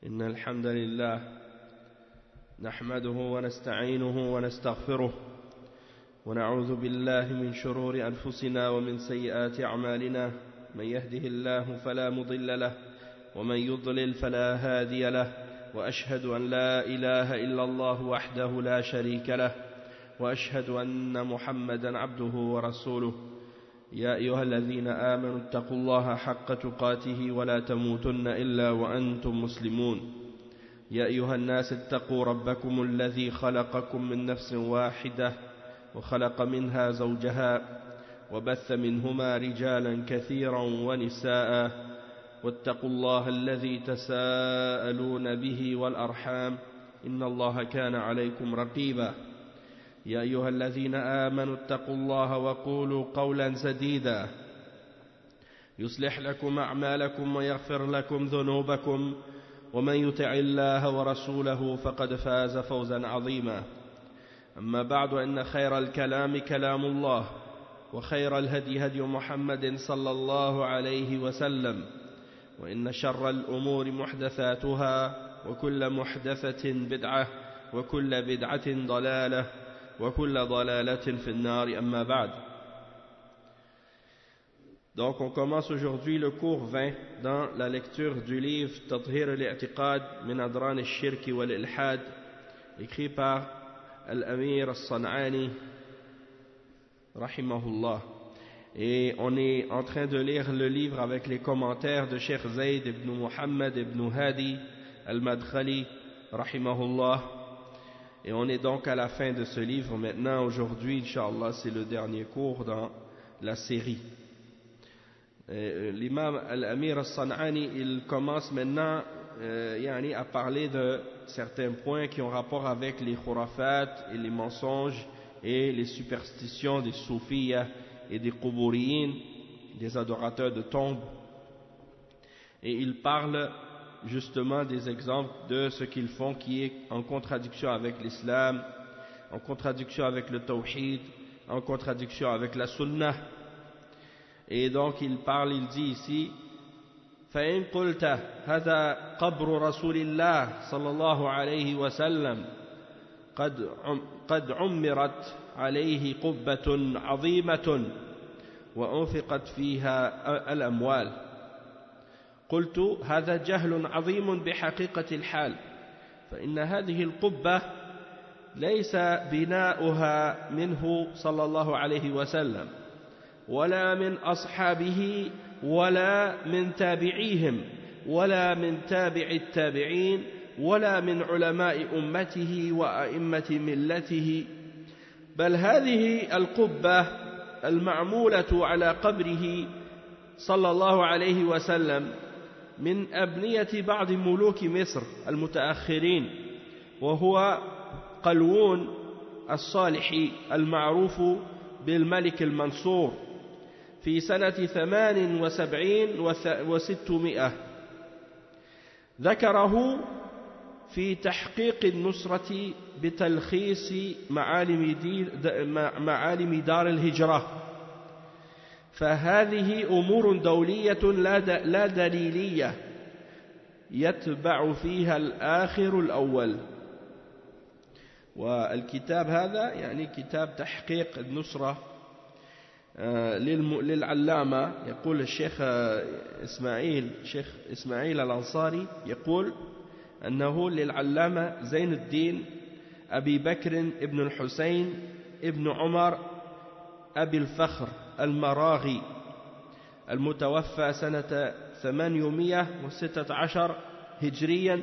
إن الحمد لله نحمده ونستعينه ونستغفره ونعوذ بالله من شرور أنفسنا ومن سيئات أعمالنا من يهده الله فلا مضل له ومن يضلل فلا هادي له وأشهد أن لا إله إلا الله وحده لا شريك له وأشهد أن محمدا عبده ورسوله يا أيها الذين آمنوا اتقوا الله حق تقاته ولا تموتن إلا وأنتم مسلمون يا أيها الناس اتقوا ربكم الذي خلقكم من نفس واحدة وخلق منها زوجها وبث منهما رجالا كثيرا ونساء واتقوا الله الذي تساءلون به والأرحام إن الله كان عليكم رقيبا يا أيها الذين آمنوا اتقوا الله وقولوا قولا سديدا يصلح لكم أعمالكم ويغفر لكم ذنوبكم ومن يطع الله ورسوله فقد فاز فوزا عظيما أما بعد إن خير الكلام كلام الله وخير الهدي هدي محمد صلى الله عليه وسلم وإن شر الأمور محدثاتها وكل محدثة بدعة وكل بدعة ضلالة وكل ضلالة في النار أما بعد. Donc on commence aujourd'hui le cours 20 dans la lecture du livre Tathhir al-i'tiqad min adran al-shirk wal-ilhad écrit par Al-Amir al-San'ani rahimahullah. Et on est en train de lire le livre avec les commentaires de Cheikh Zayd ibn Muhammad ibn Hadi al-Madkhali rahimahullah. Et on est donc à la fin de ce livre maintenant. Aujourd'hui, Inch'Allah, c'est le dernier cours dans la série. L'imam Al-Amir al-San'ani, il commence maintenant à parler de certains points qui ont rapport avec les khurafat et les mensonges et les superstitions des soufiyas et des quburiyin, des adorateurs de tombes. Et il parle justement des exemples de ce qu'ils font qui est en contradiction avec l'islam, en contradiction avec le tawhid, en contradiction avec la sunnah. Et donc il parle, il dit ici فَإِنْ قُلْتَ هَذَا قَبْرُ رَسُولِ اللَّهِ صلى الله عليه وسلم قد عمرت عليه قبة عظيمة وأنفقت فيها الأموال قلت هذا جهل عظيم بحقيقة الحال فإن هذه القبة ليس بناؤها منه صلى الله عليه وسلم ولا من أصحابه ولا من تابعيهم ولا من تابع التابعين ولا من علماء أمته وأئمة ملته بل هذه القبة المعمولة على قبره صلى الله عليه وسلم من أبنية بعض ملوك مصر المتأخرين وهو قلوون الصالحي المعروف بالملك المنصور في سنة 78 و600 ذكره في تحقيق النصرة بتلخيص معالم دار الهجرة فهذه أمور دولية لا دليلية يتبع فيها الآخر الأول. والكتاب هذا يعني كتاب تحقيق النصرة للعلامة يقول الشيخ إسماعيل الأنصاري يقول أنه للعلامة زين الدين أبي بكر ابن الحسين ابن عمر أبي الفخر المراغي المتوفى سنة 816 هجريا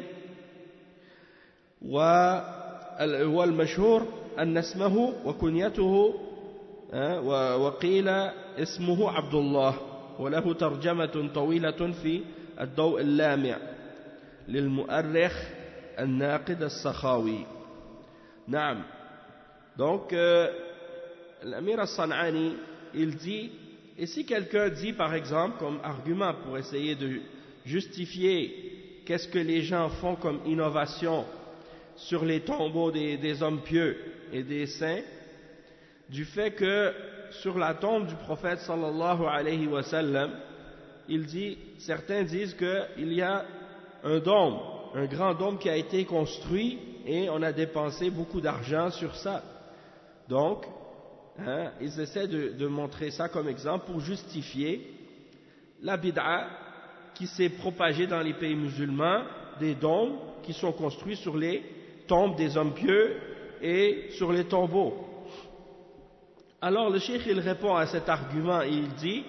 والمشهور أن اسمه وكنيته وقيل اسمه عبد الله وله ترجمة طويلة في الضوء اللامع للمؤرخ الناقد السخاوي. نعم. Donc l'Amir al-San'ani il dit, et si quelqu'un dit par exemple comme argument pour essayer de justifier qu'est-ce que les gens font comme innovation sur les tombeaux des hommes pieux et des saints, du fait que sur la tombe du prophète sallallahu alayhi wa sallam, il dit, certains disent qu'il y a un dôme un grand dôme qui a été construit et on a dépensé beaucoup d'argent sur ça. Donc, ils essaient de montrer ça comme exemple pour justifier la bid'a qui s'est propagée dans les pays musulmans, des dômes qui sont construits sur les tombes des hommes pieux et sur les tombeaux. Alors le cheikh il répond à cet argument et il dit: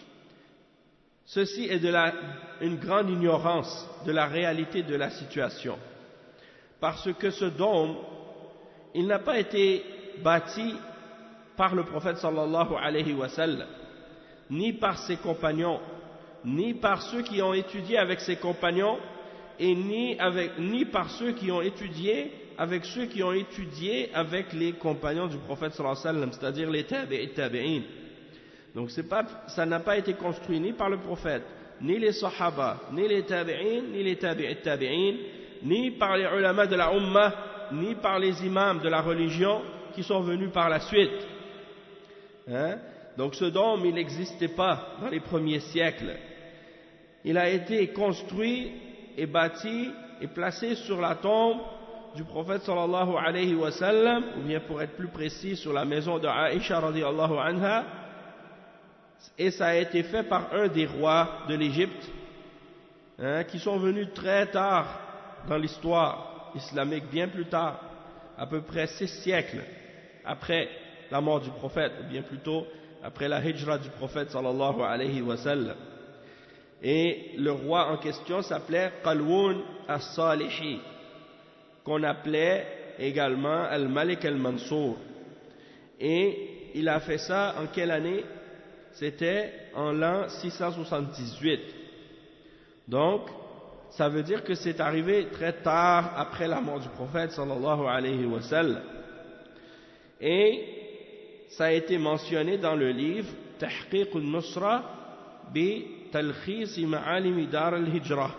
ceci est une grande ignorance de la réalité de la situation, parce que ce dôme, il n'a pas été bâti par le prophète sallallahu alayhi wa sallam, ni par ses compagnons, ni par ceux qui ont étudié avec ses compagnons, et ni par ceux qui ont étudié avec ceux qui ont étudié avec les compagnons du prophète sallallahu alayhi wa sallam, c'est-à-dire les tabi'in. Donc ça n'a pas été construit ni par le prophète, ni les sahaba, ni les tabi'in, ni les tabi'in, ni par les ulama de la ummah, ni par les imams de la religion qui sont venus par la suite. Donc ce dôme, il n'existait pas dans les premiers siècles. Il a été construit et bâti et placé sur la tombe du prophète sallallahu alayhi wa sallam, ou bien pour être plus précis, sur la maison de Aïcha radiyallahu anha, et ça a été fait par un des rois de l'Égypte, qui sont venus très tard dans l'histoire islamique, bien plus tard, à peu près 6 siècles après la mort du prophète, ou bien plutôt après la hijra du prophète sallallahu alayhi wa sallam. Et le roi en question s'appelait Qalwoun as-Salihi, qu'on appelait également Al-Malik al-Mansour. Et il a fait ça en quelle année? C'était en l'an 678. Donc, ça veut dire que c'est arrivé très tard après la mort du prophète sallallahu alayhi wa sallam. Et ça a été mentionné dans le livre Tahqiq al-Nusra bi Talkhis Ma'alim Dar al-Hijra.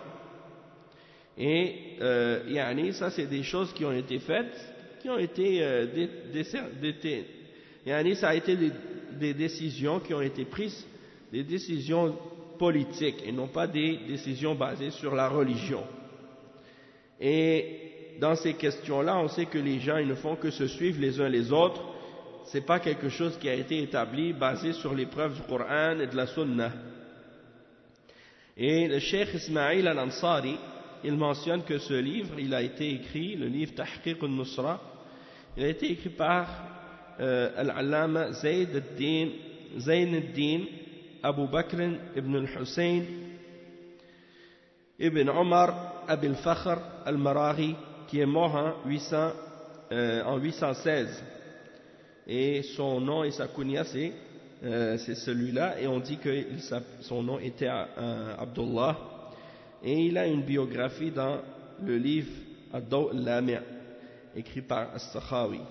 Et ça c'est des choses qui ont été faites, qui ont été ça a été des décisions qui ont été prises, des décisions politiques et non pas des décisions basées sur la religion. Et dans ces questions-là, on sait que les gens ils ne font que se suivre les uns les autres. C'est pas quelque chose qui a été établi basé sur les preuves du Coran et de la Sunna. Et le Cheikh Ismaïl al-Ansari, il mentionne que ce livre, il a été écrit, le livre Tahqiq al-Nusra, il a été écrit par Al-Allama Zayn al-Din Abu Bakr ibn al-Hussein ibn Omar Abil Fakhr al-Maraghi, qui est mort en 816. Et son nom et sa kunya c'est celui-là, et on dit que son nom était Abdullah. Et il a une biographie dans le livre Ad-Daw al-Lami', écrit par As-Sakhawi.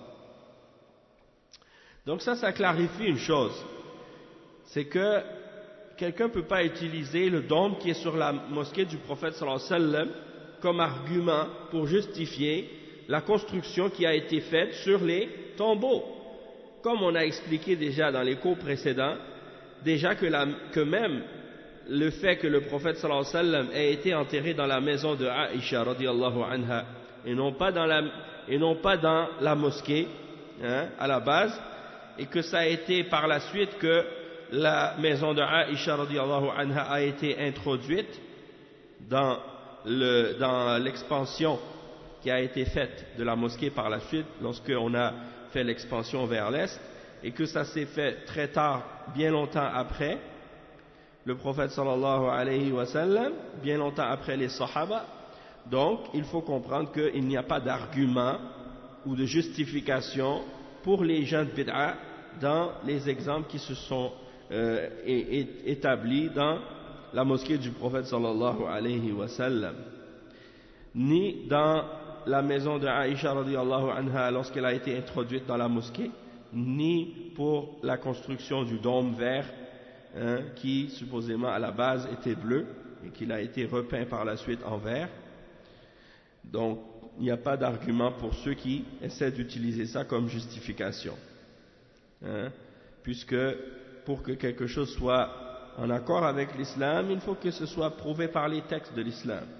Donc ça clarifie une chose, c'est que quelqu'un ne peut pas utiliser le dôme qui est sur la mosquée du prophète sallallahu alayhi wa sallam comme argument pour justifier la construction qui a été faite sur les tombeaux. Comme on a expliqué déjà dans les cours précédents, déjà que même le fait que le prophète sallallahu alayhi wa sallam ait été enterré dans la maison de Aïcha radiyallahu anha et non pas dans la mosquée à la base, et que ça a été par la suite que la maison de Aïcha radiyallahu anha a été introduite dans l'expansion qui a été faite de la mosquée par la suite, lorsqu'on a fait l'expansion vers l'est, et que ça s'est fait très tard, bien longtemps après le prophète sallallahu alayhi wa sallam, bien longtemps après les sahaba. Donc il faut comprendre qu'il n'y a pas d'argument ou de justification pour les gens de bid'a dans les exemples qui se sont établis dans la mosquée du prophète sallallahu alayhi wa sallam, ni dans la maison de Aïcha radiyallahu anha lorsqu'elle a été introduite dans la mosquée, ni pour la construction du dôme vert qui supposément à la base était bleu et qu'il a été repeint par la suite en vert. Donc il n'y a pas d'argument pour ceux qui essaient d'utiliser ça comme justification, puisque pour que quelque chose soit en accord avec l'islam, il faut que ce soit prouvé par les textes de l'islam.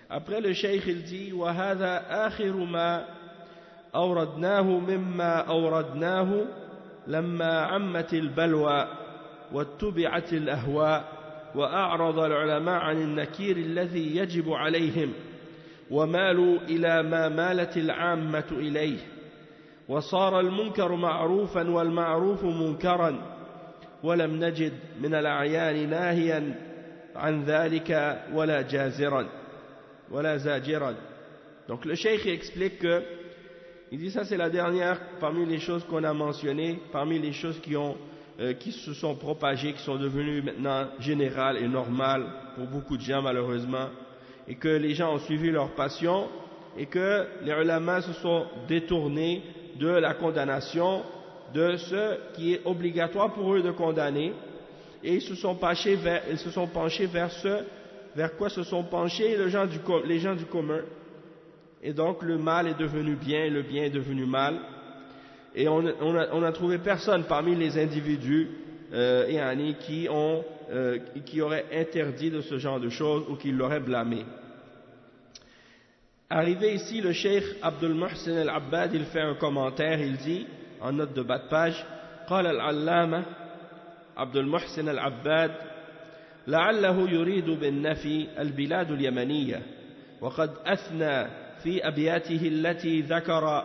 Après le cheikh il dit وهذا آخر ما أوردناه مما أوردناه لما عمت البلوى واتبعت الأهواء وأعرض العلماء عن النكير الذي يجب عليهم ومالوا إلى ما مالت العامة إليه وصار المنكر معروفا والمعروف منكرا ولم نجد من الأعيان ناهيا عن ذلك ولا جازرا ولا زاجرا. Donc le cheikh explique que il dit ça c'est la dernière parmi les choses qu'on a mentionnées, parmi les choses qui se sont propagées, qui sont devenues maintenant générales et normales pour beaucoup de gens malheureusement, et que les gens ont suivi leur passion et que les ulama se sont détournés de la condamnation de ce qui est obligatoire pour eux de condamner, et ils se sont penchés vers quoi se sont penchés les gens du commun. Et donc le mal est devenu bien et le bien est devenu mal, et on a trouvé personne parmi les individus qui aurait interdit de ce genre de choses ou qui l'aurait blâmé. Arrivé ici, le cheikh Abdul Muhsin al-Abbad, il fait un commentaire, il dit en note de bas de page: قال العلامة عبد المحسن العباد لعله يريد بالنفي البلاد اليمنية، وقد أثنى في أبياته التي ذكر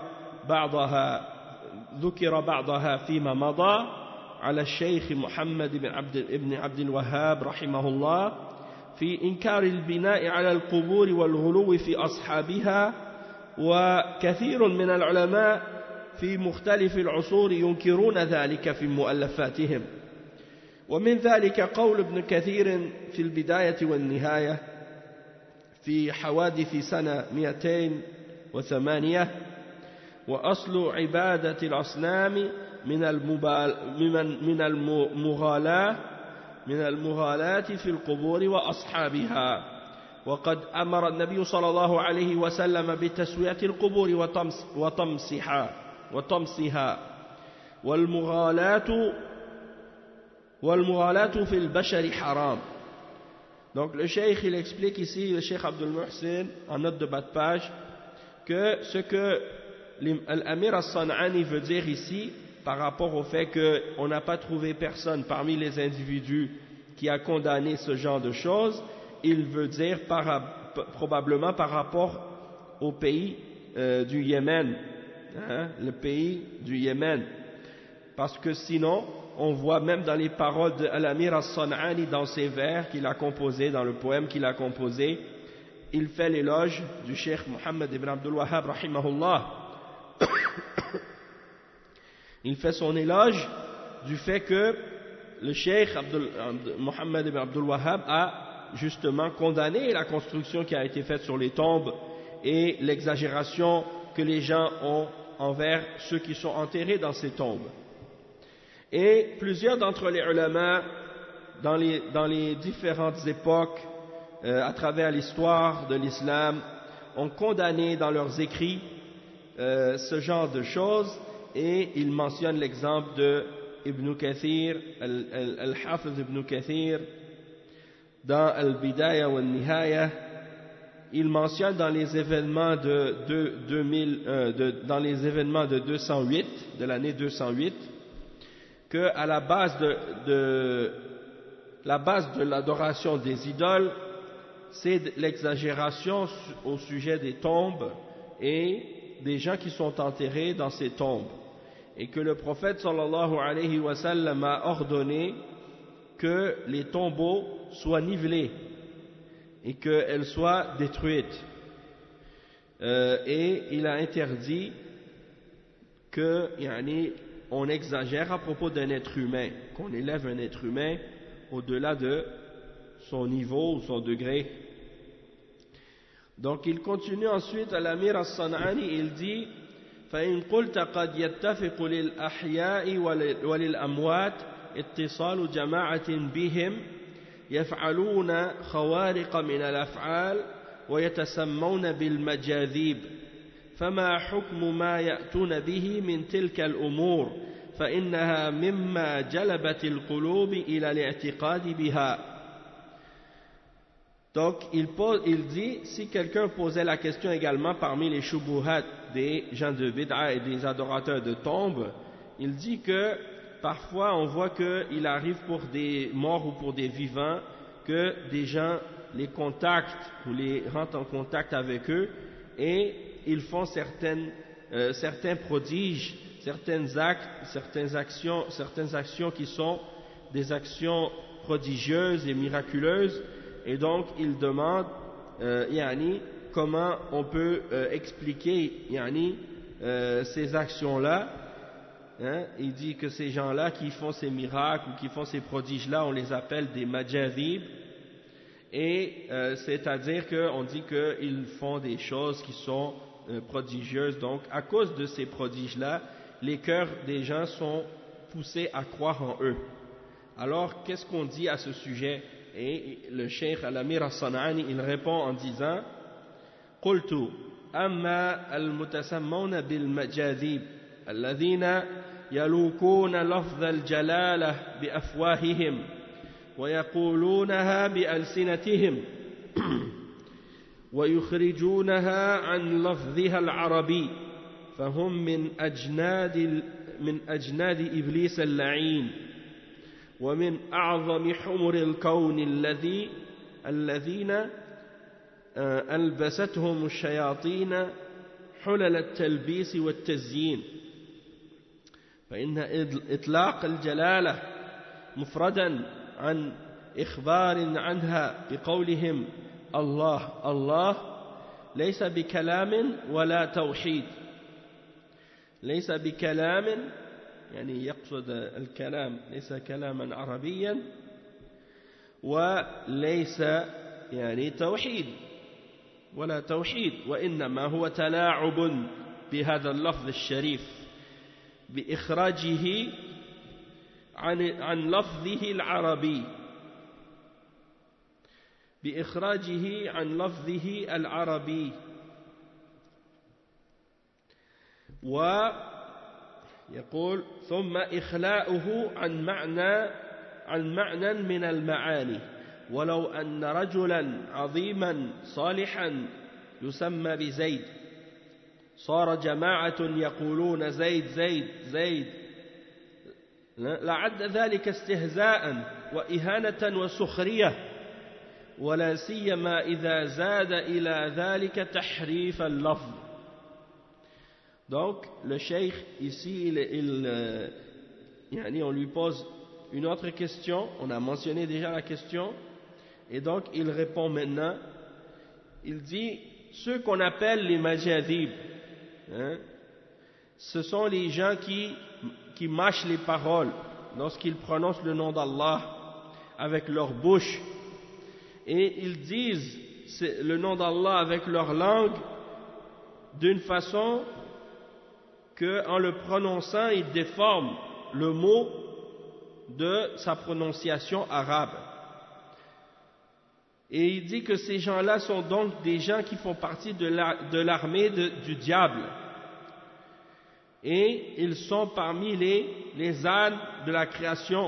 بعضها فيما مضى على الشيخ محمد بن عبد الوهاب رحمه الله في إنكار البناء على القبور والغلو في أصحابها، وكثير من العلماء في مختلف العصور ينكرون ذلك في مؤلفاتهم. ومن ذلك قول ابن كثير في البداية والنهاية في حوادث سنة 208: وأصل عبادة الأصنام من المغالاة في القبور وأصحابها، وقد أمر النبي صلى الله عليه وسلم بتسوية القبور وطمسها والمغالاة في البشر حرام. Donc le cheikh il explique ici, le cheikh Abdul Muhsin, en note de bas de page, que ce que l'Amir al-San'ani veut dire ici par rapport au fait qu'on n'a pas trouvé personne parmi les individus qui a condamné ce genre de choses, il veut dire probablement par rapport au pays du Yémen, le pays du Yémen, parce que sinon on voit même dans les paroles de Al-Amir al-San'ani, dans ses vers qu'il a composés, dans le poème qu'il a composé, il fait l'éloge du cheikh Muhammad ibn Abdul Wahhab rahimahullah. Il fait son éloge du fait que le cheikh Muhammad ibn Abdul Wahhab a justement condamné la construction qui a été faite sur les tombes et l'exagération que les gens ont envers ceux qui sont enterrés dans ces tombes. Et plusieurs d'entre les ulama dans les différentes époques à travers l'histoire de l'islam ont condamné dans leurs écrits ce genre de choses, et ils mentionnent l'exemple de Ibn Kathir, Al-Hafiz Ibn Kathir dans Al-Bidaya wa Al-Nihaya. Il mentionne dans les événements dans les événements de 208, de l'année 208, que à la base de l'adoration des idoles, c'est l'exagération au sujet des tombes et des gens qui sont enterrés dans ces tombes, et que le prophète sallallahu alayhi wa sallam a ordonné que les tombeaux soient nivelés et qu'elles soient détruites, et il a interdit que on exagère à propos d'un être humain, qu'on élève un être humain au-delà de son niveau ou son degré. Donc il continue ensuite à l'Amir al-San'ani, il dit: فإن قلت قد يتفق للأحياء وللأموات اتصال جماعة بهم يفعلون خوارق من الأفعال ويتسمون بالمجاذيب، فما حكم ما يأتون به من تلك الأمور، فإنها مما جلبت القلوب إلى الاعتقاد بها. Donc il dit, si quelqu'un posait la question également parmi les shubuhat des gens de bid'a et des adorateurs de tombes, il dit que parfois on voit qu'il arrive pour des morts ou pour des vivants que des gens les contactent ou les rentrent en contact avec eux et ils font certains prodiges, certaines actions qui sont des actions prodigieuses et miraculeuses, et donc il demande comment on peut expliquer ces actions-là. Il dit que ces gens-là qui font ces miracles ou qui font ces prodiges-là, on les appelle des majadhib, et c'est-à-dire qu'on dit qu'ils font des choses qui sont prodigieuses. Donc à cause de ces prodiges-là, les cœurs des gens sont poussés à croire en eux. Alors qu'est-ce qu'on dit à ce sujet? Et le cheikh Al-Amir As-San'ani, il répond en disant: قلت أما المتسمون بالمجاذيب الذين يلوكون لفظ الجلالة بأفواههم ويقولونها بألسنتهم ويخرجونها عن لفظها العربي فهم من أجناد إبليس اللعين ومن أعظم حمر الكون الذين ألبستهم الشياطين حلل التلبيس والتزيين فإن إطلاق الجلالة مفردا عن إخبار عنها بقولهم الله الله ليس بكلام ولا توحيد، ليس بكلام يعني يقصد الكلام ليس كلاما عربيا، وليس يعني توحيد ولا توحيد، وإنما هو تلاعب بهذا اللفظ الشريف بإخراجه عن لفظه العربي، بإخراجه عن لفظه العربي. ويقول ثم إخلاؤه عن معنى من المعاني، ولو أن رجلا عظيما صالحا يسمى بزيد صار جماعة يقولون زيد زيد زيد لعد ذلك استهزاء وإهانة وسخرية، ولا سيما إذا زاد إلى ذلك تحريف اللفظ. Donc le cheikh ici on lui pose une autre question, on a mentionné déjà la question, et donc il répond maintenant. Il dit, ceux qu'on appelle les majadhib, ce sont les gens qui mâchent les paroles lorsqu'ils prononcent le nom d'Allah avec leur bouche, et ils disent le nom d'Allah avec leur langue d'une façon qu'en le prononçant ils déforment le mot de sa prononciation arabe. Et il dit que ces gens-là sont donc des gens qui font partie de l'armée du diable, et ils sont parmi les ânes de la création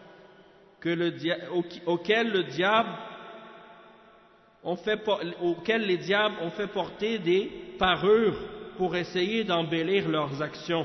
auxquels les diables ont fait porter des parures pour essayer d'embellir leurs actions.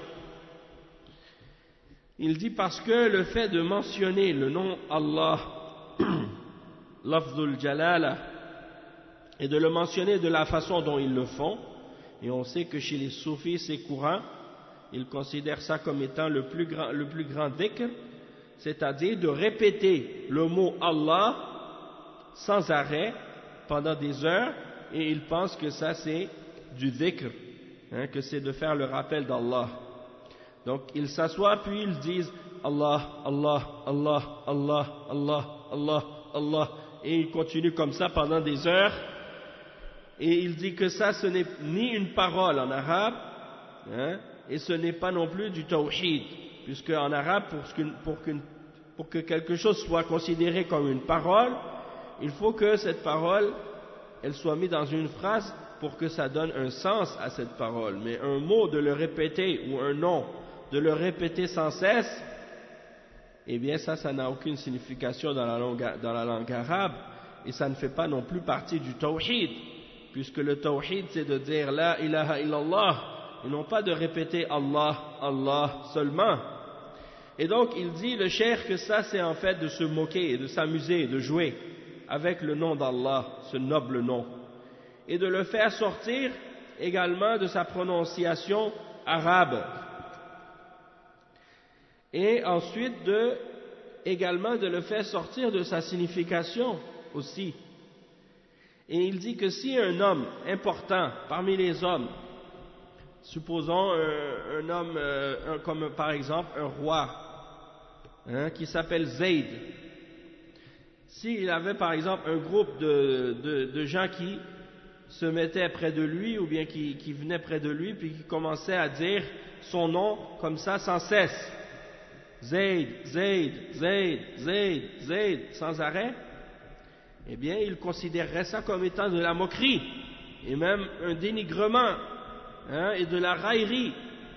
Il dit parce que le fait de mentionner le nom Allah, lafzul jalala, et de le mentionner de la façon dont ils le font, et on sait que chez les soufis c'est courant, ils considèrent ça comme étant le plus grand dhikr, c'est-à-dire de répéter le mot Allah sans arrêt pendant des heures, et ils pensent que ça c'est du dhikr, que c'est de faire le rappel d'Allah. Donc ils s'assoient puis ils disent Allah, Allah, Allah, Allah, Allah, Allah, Allah, et ils continuent comme ça pendant des heures, et il dit que ça ce n'est ni une parole en arabe, et ce n'est pas non plus du tawhid, puisque en arabe pour que quelque chose soit considéré comme une parole, il faut que cette parole elle soit mise dans une phrase pour que ça donne un sens à cette parole. Mais un mot, de le répéter, ou un nom, de le répéter sans cesse, eh bien ça n'a aucune signification dans la langue arabe, et ça ne fait pas non plus partie du tawhid, puisque le tawhid c'est de dire la ilaha illallah et non pas de répéter Allah, Allah seulement. Et donc il dit le cheikh que ça c'est en fait de se moquer et de s'amuser, de jouer avec le nom d'Allah, ce noble nom, et de le faire sortir également de sa prononciation arabe, et ensuite également de le faire sortir de sa signification aussi. Et il dit que si un homme important parmi les hommes, supposons un homme comme par exemple un roi qui s'appelle Zayd, s'il avait par exemple un groupe de gens qui se mettaient près de lui ou bien qui venaient près de lui puis qui commençaient à dire son nom comme ça sans cesse, Zayd, Zayd, Zayd, Zayd, Zayd, sans arrêt, eh bien il considérerait ça comme étant de la moquerie et même un dénigrement et de la raillerie.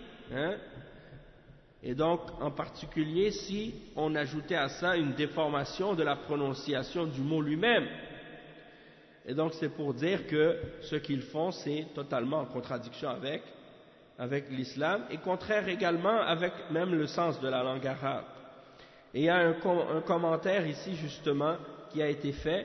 Et donc en particulier si on ajoutait à ça une déformation de la prononciation du mot lui-même. Et donc c'est pour dire que ce qu'ils font c'est totalement en contradiction avec l'islam et contraire également avec même le sens de la langue arabe. Et il y a un commentaire ici justement qui a été fait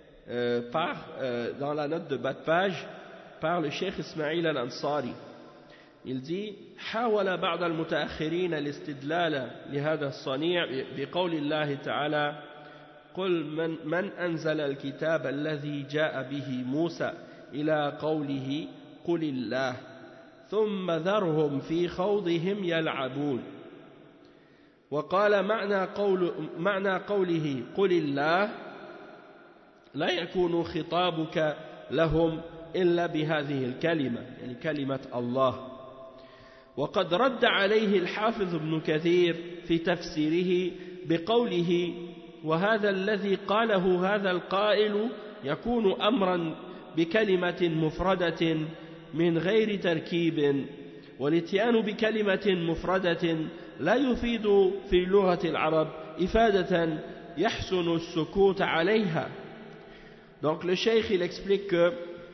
dans la note de bas de page par le cheikh Ismail al-Ansari. Il dit حاول بعض المتأخرين الاستدلال لهذا الصنيع بقول الله تعالى قل من أنزل الكتاب الذي جاء به موسى إلى قوله قل الله ثم ذرهم في خوضهم يلعبون. وقال معنى قوله قل الله لا يكون خطابك لهم إلا بهذه الكلمة يعني كلمة الله. وقد رد عليه الحافظ ابن كثير في تفسيره بقوله وهذا الذي قاله هذا القائل يكون أمرا بكلمة مفردة من غير تركيب والاتيان بكلمة مفردة لا يفيد في لغة العرب إفادة يحسن السكوت عليها. Donc le cheikh il explique que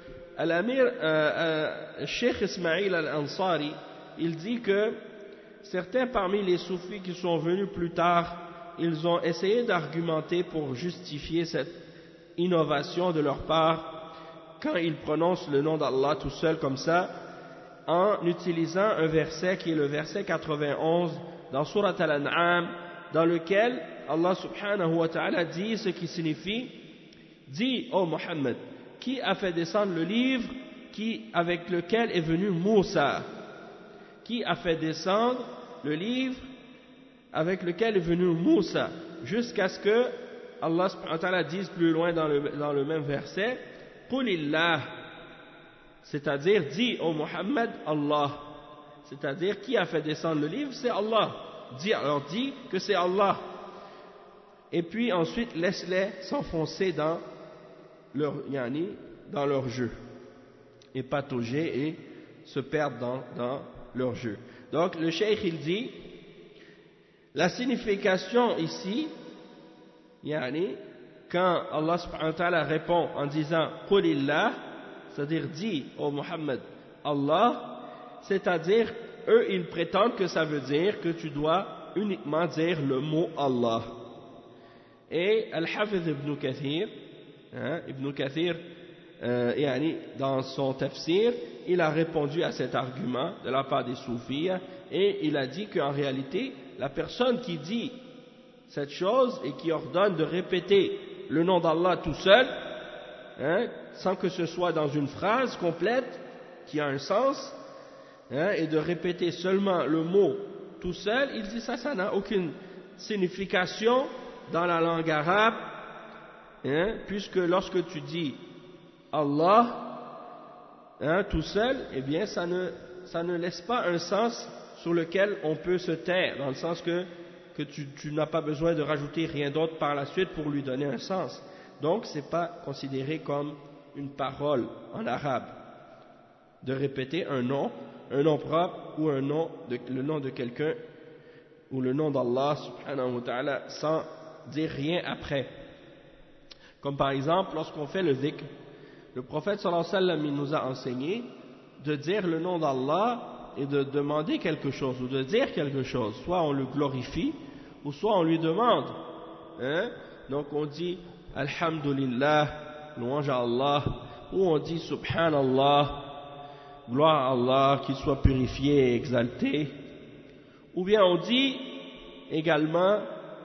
Cheikh Ismail al-Ansari il dit que certains parmi les soufis qui sont venus plus tard ils ont essayé d'argumenter pour justifier cette innovation de leur part quand ils prononcent le nom d'Allah tout seul comme ça en utilisant un verset qui est le verset 91 dans Surat Al-An'am dans lequel Allah subhanahu wa ta'ala dit ce qui signifie dis ô Muhammad qui a fait descendre le livre avec lequel est venu Moussa, qui a fait descendre le livre avec lequel est venu Moussa, jusqu'à ce que Allah subhanahu wa ta'ala dise plus loin dans le même verset Qulillah, c'est-à-dire dis ô Muhammad Allah, c'est-à-dire qui a fait descendre le livre c'est Allah, dis que c'est Allah, et puis ensuite laisse-les s'enfoncer dans leur jeu et patauger et se perdre dans leur jeu. Donc le cheikh il dit la signification ici quand Allah subhanahu wa ta'ala répond en disant Qulillah, c'est-à-dire dis ô Muhammad Allah, c'est-à-dire eux ils prétendent que ça veut dire que tu dois uniquement dire le mot Allah. Et Al-Hafiz Ibn Kathir dans son tafsir il a répondu à cet argument de la part des soufis et il a dit qu'en réalité la personne qui dit cette chose et qui ordonne de répéter le nom d'Allah tout seul sans que ce soit dans une phrase complète qui a un sens et de répéter seulement le mot tout seul, il dit ça n'a aucune signification dans la langue arabe puisque lorsque tu dis Allah tout seul, eh bien ça ne laisse pas un sens sur lequel on peut se taire, dans le sens que tu n'as pas besoin de rajouter rien d'autre par la suite pour lui donner un sens. Donc ce n'est pas considéré comme une parole en arabe de répéter un nom propre ou le nom de quelqu'un ou le nom d'Allah subhanahu wa ta'ala sans dire rien après. Comme par exemple, lorsqu'on fait le dhikr, le prophète sallallahu alayhi wa sallam, il nous a enseigné de dire le nom d'Allah et de demander quelque chose, ou de dire quelque chose. Soit on le glorifie, ou soit on lui demande. Hein? Donc on dit Alhamdulillah, louange à Allah, ou on dit Subhanallah, gloire à Allah, qu'il soit purifié et exalté. Ou bien on dit également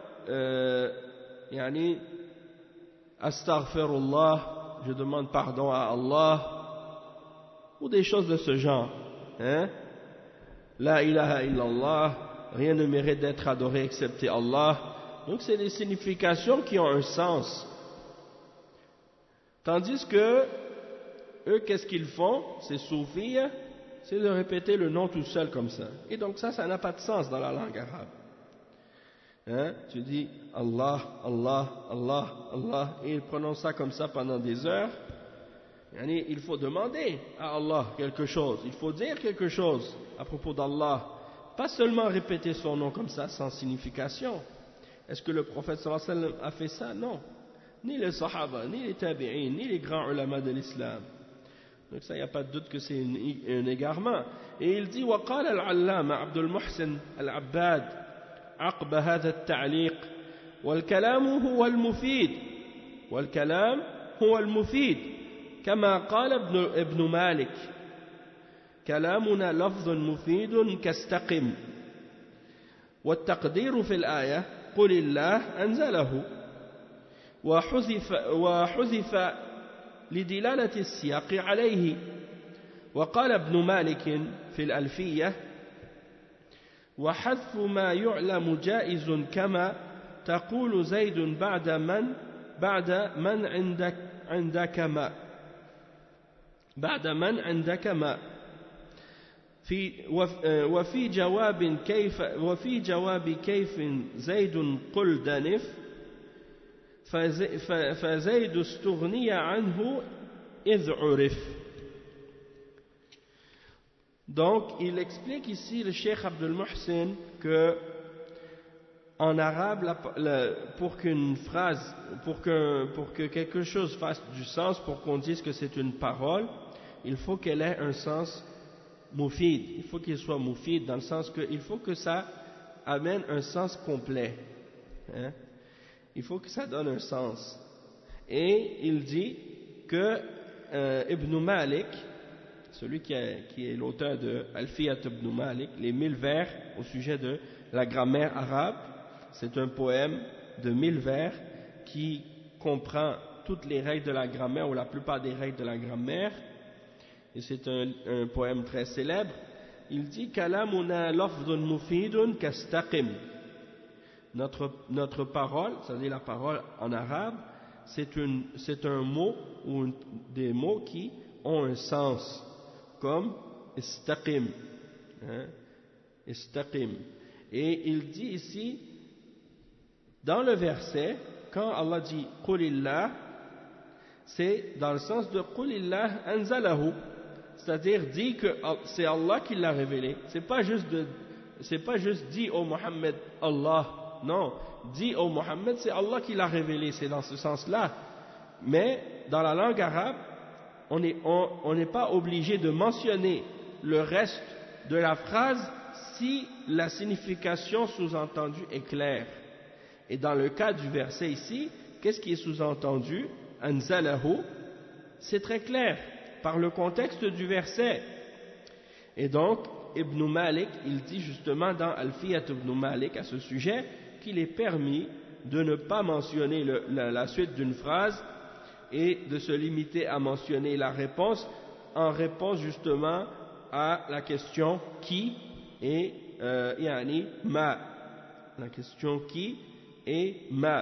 yani Astaghfirullah, je demande pardon à Allah, ou des choses de ce genre. Hein? La ilaha illallah, rien ne mérite d'être adoré excepté Allah. Donc c'est des significations qui ont un sens. Tandis que eux, qu'est-ce qu'ils font, ces soufis, c'est de répéter le nom tout seul comme ça. Et donc ça n'a pas de sens dans la langue arabe. Hein? Tu dis Allah, Allah, Allah, Allah, et ils prononcent ça comme ça pendant des heures. Il faut demander à Allah quelque chose, il faut dire quelque chose à propos d'Allah, pas seulement répéter son nom comme ça sans signification. Est-ce que le prophète sallallahu alayhi wa sallam a fait ça? Non. Ni les sahaba, ni les tabi'in, ni les grands ulama de l'islam. Donc ça, il n'y a pas de doute que c'est un égarement. Et il dit وقال العلامة عبد المحسن العباد عقب هذا التعليق والكلام هو المفيد والكلام هو المفيد كما قال ابن مالك كلامنا لفظ مفيد كاستقم والتقدير في الآية قل الله أنزله وحذف لدلالة السياق عليه. وقال ابن مالك في الألفية وحذف ما يعلم جائز كما تقول زيد بعد من عندك ماء وفي جواب كيف زيد قل دنف فزيد استغني عنه إذ عرف. Donc il explique ici le Cheikh Abdul Muhsin que en arabe pour qu'une phrase, pour que quelque chose fasse du sens, pour qu'on dise que c'est une parole, il faut qu'elle ait un sens mufid, il faut qu'il soit mufid dans le sens qu'il faut que ça amène un sens complet, hein? Il faut que ça donne un sens. Et il dit que Ibn Malik, celui qui est l'auteur de Alfiyat Ibn Malik, les 1000 vers au sujet de la grammaire arabe, c'est un poème de 1000 vers qui comprend toutes les règles de la grammaire ou la plupart des règles de la grammaire, et c'est un poème très célèbre. Il dit Kalamuna lafdun mufidun kastaqim. Notre parole, c'est-à-dire la parole en arabe, c'est un mot ou des mots qui ont un sens, comme istaqim, hein? Istaqim. Et il dit ici, dans le verset, quand Allah dit Qulillah, c'est dans le sens de Qulillah anzalahu, c'est-à-dire dit que c'est Allah qui l'a révélé. C'est pas juste dit au Mohammed Allah. Non, dit au Mohammed, c'est Allah qui l'a révélé, c'est dans ce sens-là. Mais dans la langue arabe, on n'est pas obligé de mentionner le reste de la phrase si la signification sous-entendue est claire. Et dans le cas du verset ici, qu'est-ce qui est sous-entendu? Anzalahu, c'est très clair par le contexte du verset. Et donc, Ibn Malik, il dit justement dans Alfiyat Ibn Malik à ce sujet qu'il est permis de ne pas mentionner la suite d'une phrase et de se limiter à mentionner la réponse en réponse justement à la question qui et yani ma, la question qui et ma.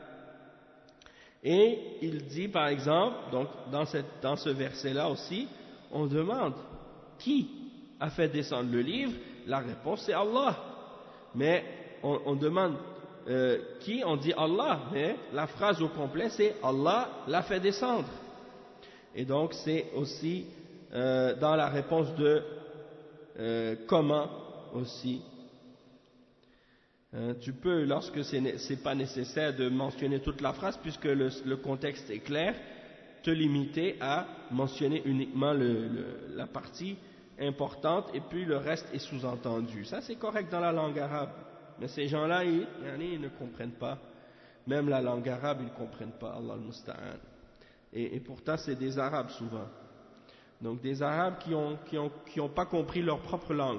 Et il dit par exemple, donc dans ce verset-là aussi, on demande qui a fait descendre le livre, la réponse c'est Allah. Mais on demande qui, on dit Allah, mais la phrase au complet c'est Allah l'a fait descendre. Et donc c'est aussi dans la réponse de comment aussi. Tu peux, lorsque c'est pas nécessaire de mentionner toute la phrase, puisque le contexte est clair, te limiter à mentionner uniquement la partie importante et puis le reste est sous-entendu. Ça c'est correct dans la langue arabe, mais ces gens-là, ils ne comprennent pas. Même la langue arabe, ils ne comprennent pas, Allah al-Musta'an. Et pourtant, c'est des Arabes souvent. Donc des Arabes qui ont pas compris leur propre langue.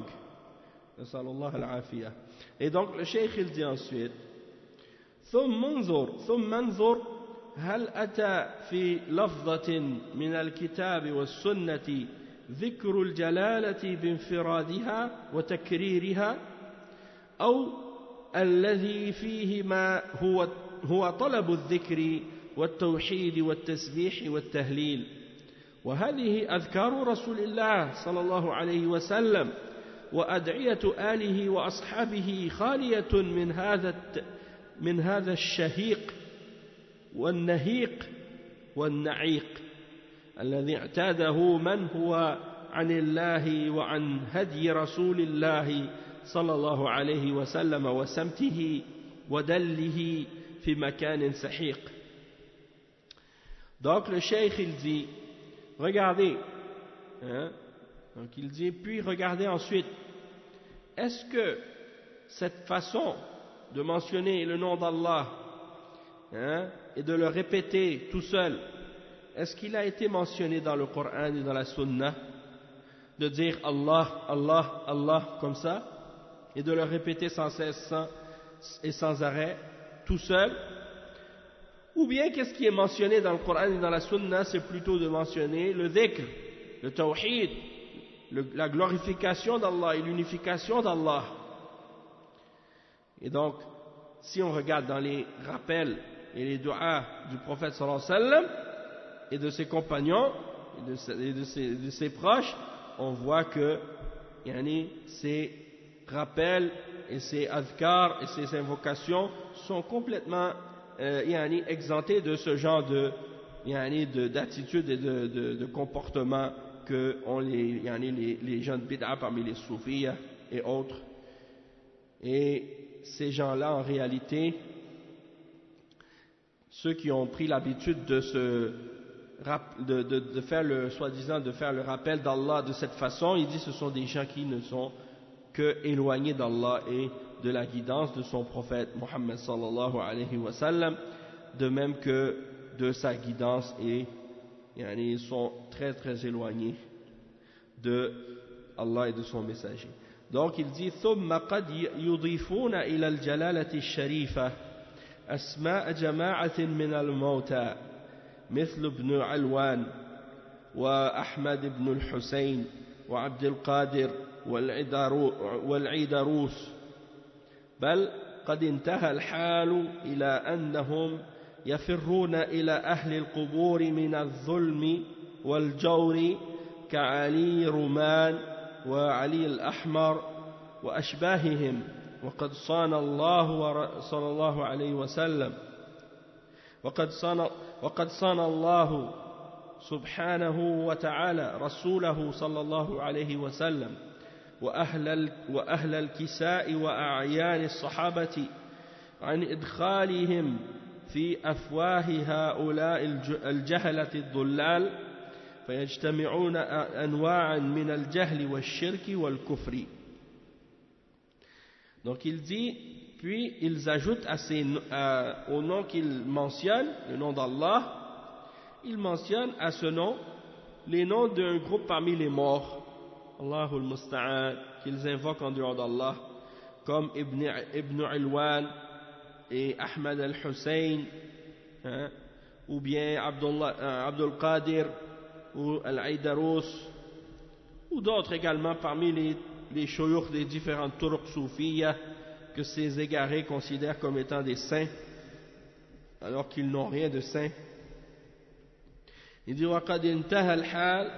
Et donc le cheikh il dit ensuite ثم انظر هل أتى في لفظة من الكتاب والسنة ذكر الجلالة بانفرادها وتكريرها أو الذي فيه ما هو طلب الذكر والتوحيد والتسبيح والتهليل وهذه أذكار رسول الله صلى الله عليه وسلم وأدعية آله وأصحابه خالية من هذا الشهيق والنهيق والنعيق الذي اعتاده من هو عن الله وعن هدي رسول الله صلى الله عليه وسلم وسمته ودله في مكان سحيق. Donc le cheikh il dit, regardez, donc il dit, puis regardez ensuite, est-ce que cette façon de mentionner le nom d'Allah et de le répéter tout seul, est-ce qu'il a été mentionné dans le Coran et dans la Sunna, de dire Allah, Allah, Allah comme ça, et de le répéter sans cesse et sans arrêt, tout seul? Ou bien qu'est-ce qui est mentionné dans le Coran et dans la Sunna, c'est plutôt de mentionner le dhikr, le tawhid, la glorification d'Allah et l'unification d'Allah. Et donc, si on regarde dans les rappels et les du'as du prophète sallallahu alayhi wa sallam et de ses compagnons et de ses proches, on voit que ces rappels et ces adhkars et ces invocations sont complètement exemptés de ce genre d'attitude et de comportement que ont les gens de bid'a parmi les soufis et autres. Et ces gens-là, en réalité, ceux qui ont pris l'habitude de faire soi-disant de faire le rappel d'Allah de cette façon, il dit ce sont des gens qui ne sont que éloignés d'Allah et de la guidance de son prophète Muhammad sallallahu alayhi wa sallam, de même que de sa guidance, et ils sont très très éloignés de Allah et de son messager. Donc il dit ثم قد يضيفون إلى الجلالة الشريفة أسماء جماعة من الموتى مثل ابن علوان وأحمد بن الحسين وعبد القادر والعيدروس، بل قد انتهى الحال إلى أنهم يفرون إلى أهل القبور من الظلم والجور كعلي رمان وعلي الأحمر وأشباههم، وقد صان الله صلى الله عليه وسلم وقد صان الله سبحانه وتعالى رسوله صلى الله عليه وسلم وأهل الكساء وأعيان الصحابة عن إدخالهم في أفواه هؤلاء الجهلة الضلال فيجتمعون أنواعا من الجهل والشرك والكفر. Donc il dit, puis ils ajoutent au nom qu'ils mentionnent, le nom d'Allah, ils mentionnent à ce nom les noms d'un groupe parmi les morts, Allahul Musta'an, qu'ils invoquent en dehors d'Allah, comme Ibn Ilwan et Ahmad al-Hussein, ou bien Abdul Qadir ou Al-Aidarous, ou d'autres également parmi les shuyukh des différentes turuq soufiyya que ces égarés considèrent comme étant des saints alors qu'ils n'ont rien de saint. Il dit وَقَدْ انْتَهَى الْحَالِ,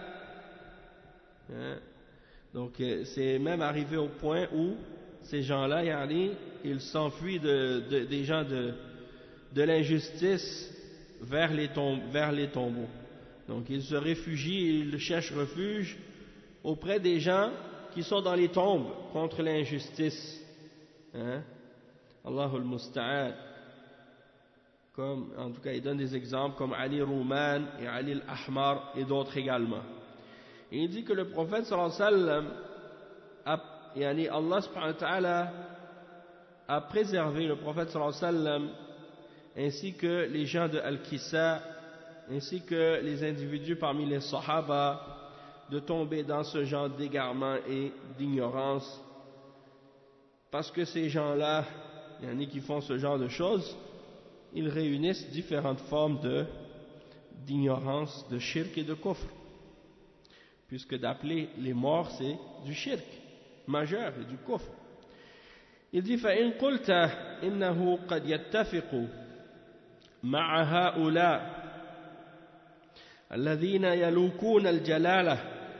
donc c'est même arrivé au point où ces gens-là, ils s'enfuient des gens de l'injustice vers les tombeaux. Donc ils se réfugient, ils cherchent refuge auprès des gens qui sont dans les tombes contre l'injustice. Allahul Musta'an. Comme, en tout cas, il donne des exemples comme Ali Rouman et Ali Al-Ahmar et d'autres également. Et il dit que le prophète sallallahu alayhi wa sallam, Allah subhanahu wa ta'ala a préservé le prophète sallallahu alayhi wa sallam ainsi que les gens de Al-Kissa, ainsi que les individus parmi les Sahaba, de tomber dans ce genre d'égarement et d'ignorance, parce que ces gens-là, qui font ce genre de choses, ils réunissent différentes formes d'ignorance, de shirk et de kufr, puisque d'appeler les morts c'est du shirk majeur et du kufr. Il dit فإن قلت إنه قد يتفق مع هؤلاء الذين يلوكون الجلالة